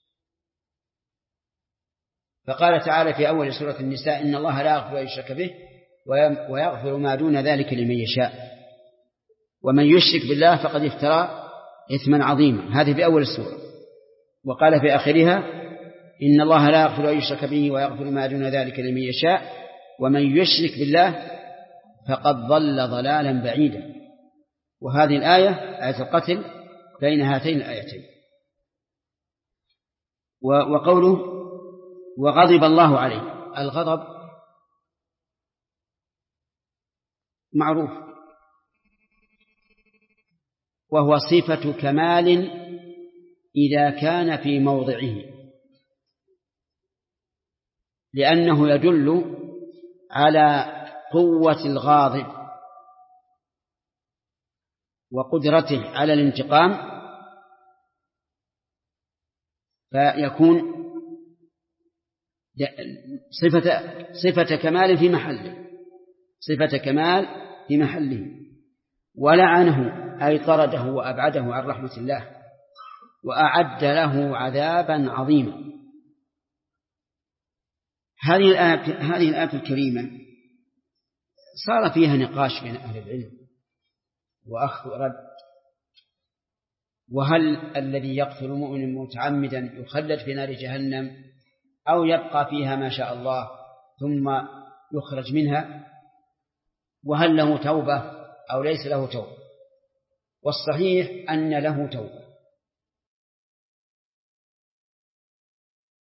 Speaker 1: فقال تعالى في أول سورة النساء إن الله لا يغفر أن يشرك به ويغفر ما دون ذلك لمن يشاء ومن يشرك بالله فقد افترى إثما عظيما، هذه في أول السورة. وقال في آخرها إن الله لا يغفر أن يشرك به ويغفر ما دون ذلك لمن يشاء ومن يشرك بالله فقد ضل ضلالا بعيدا. وهذه الآية آية القتل بين هاتين الآيتين. وقوله وغضب الله عليه، الغضب معروف وهو صفة كمال إذا كان في موضعه، لأنه يدل على قوة الغاضب وقدرته على الانتقام، فيكون صفة كمال في محله، صفة كمال في محله. ولعنه أي طرده وأبعده عن رحمة الله وأعد له عذابا عظيما. هذه الآية الكريمة صار فيها نقاش بين أهل العلم وأخذ ورد، وهل الذي يقتل مؤمنا متعمدا يخلد في نار جهنم أو يبقى فيها ما شاء الله ثم يخرج منها، وهل له توبة أو ليس له توبة؟ والصحيح أن له توبة،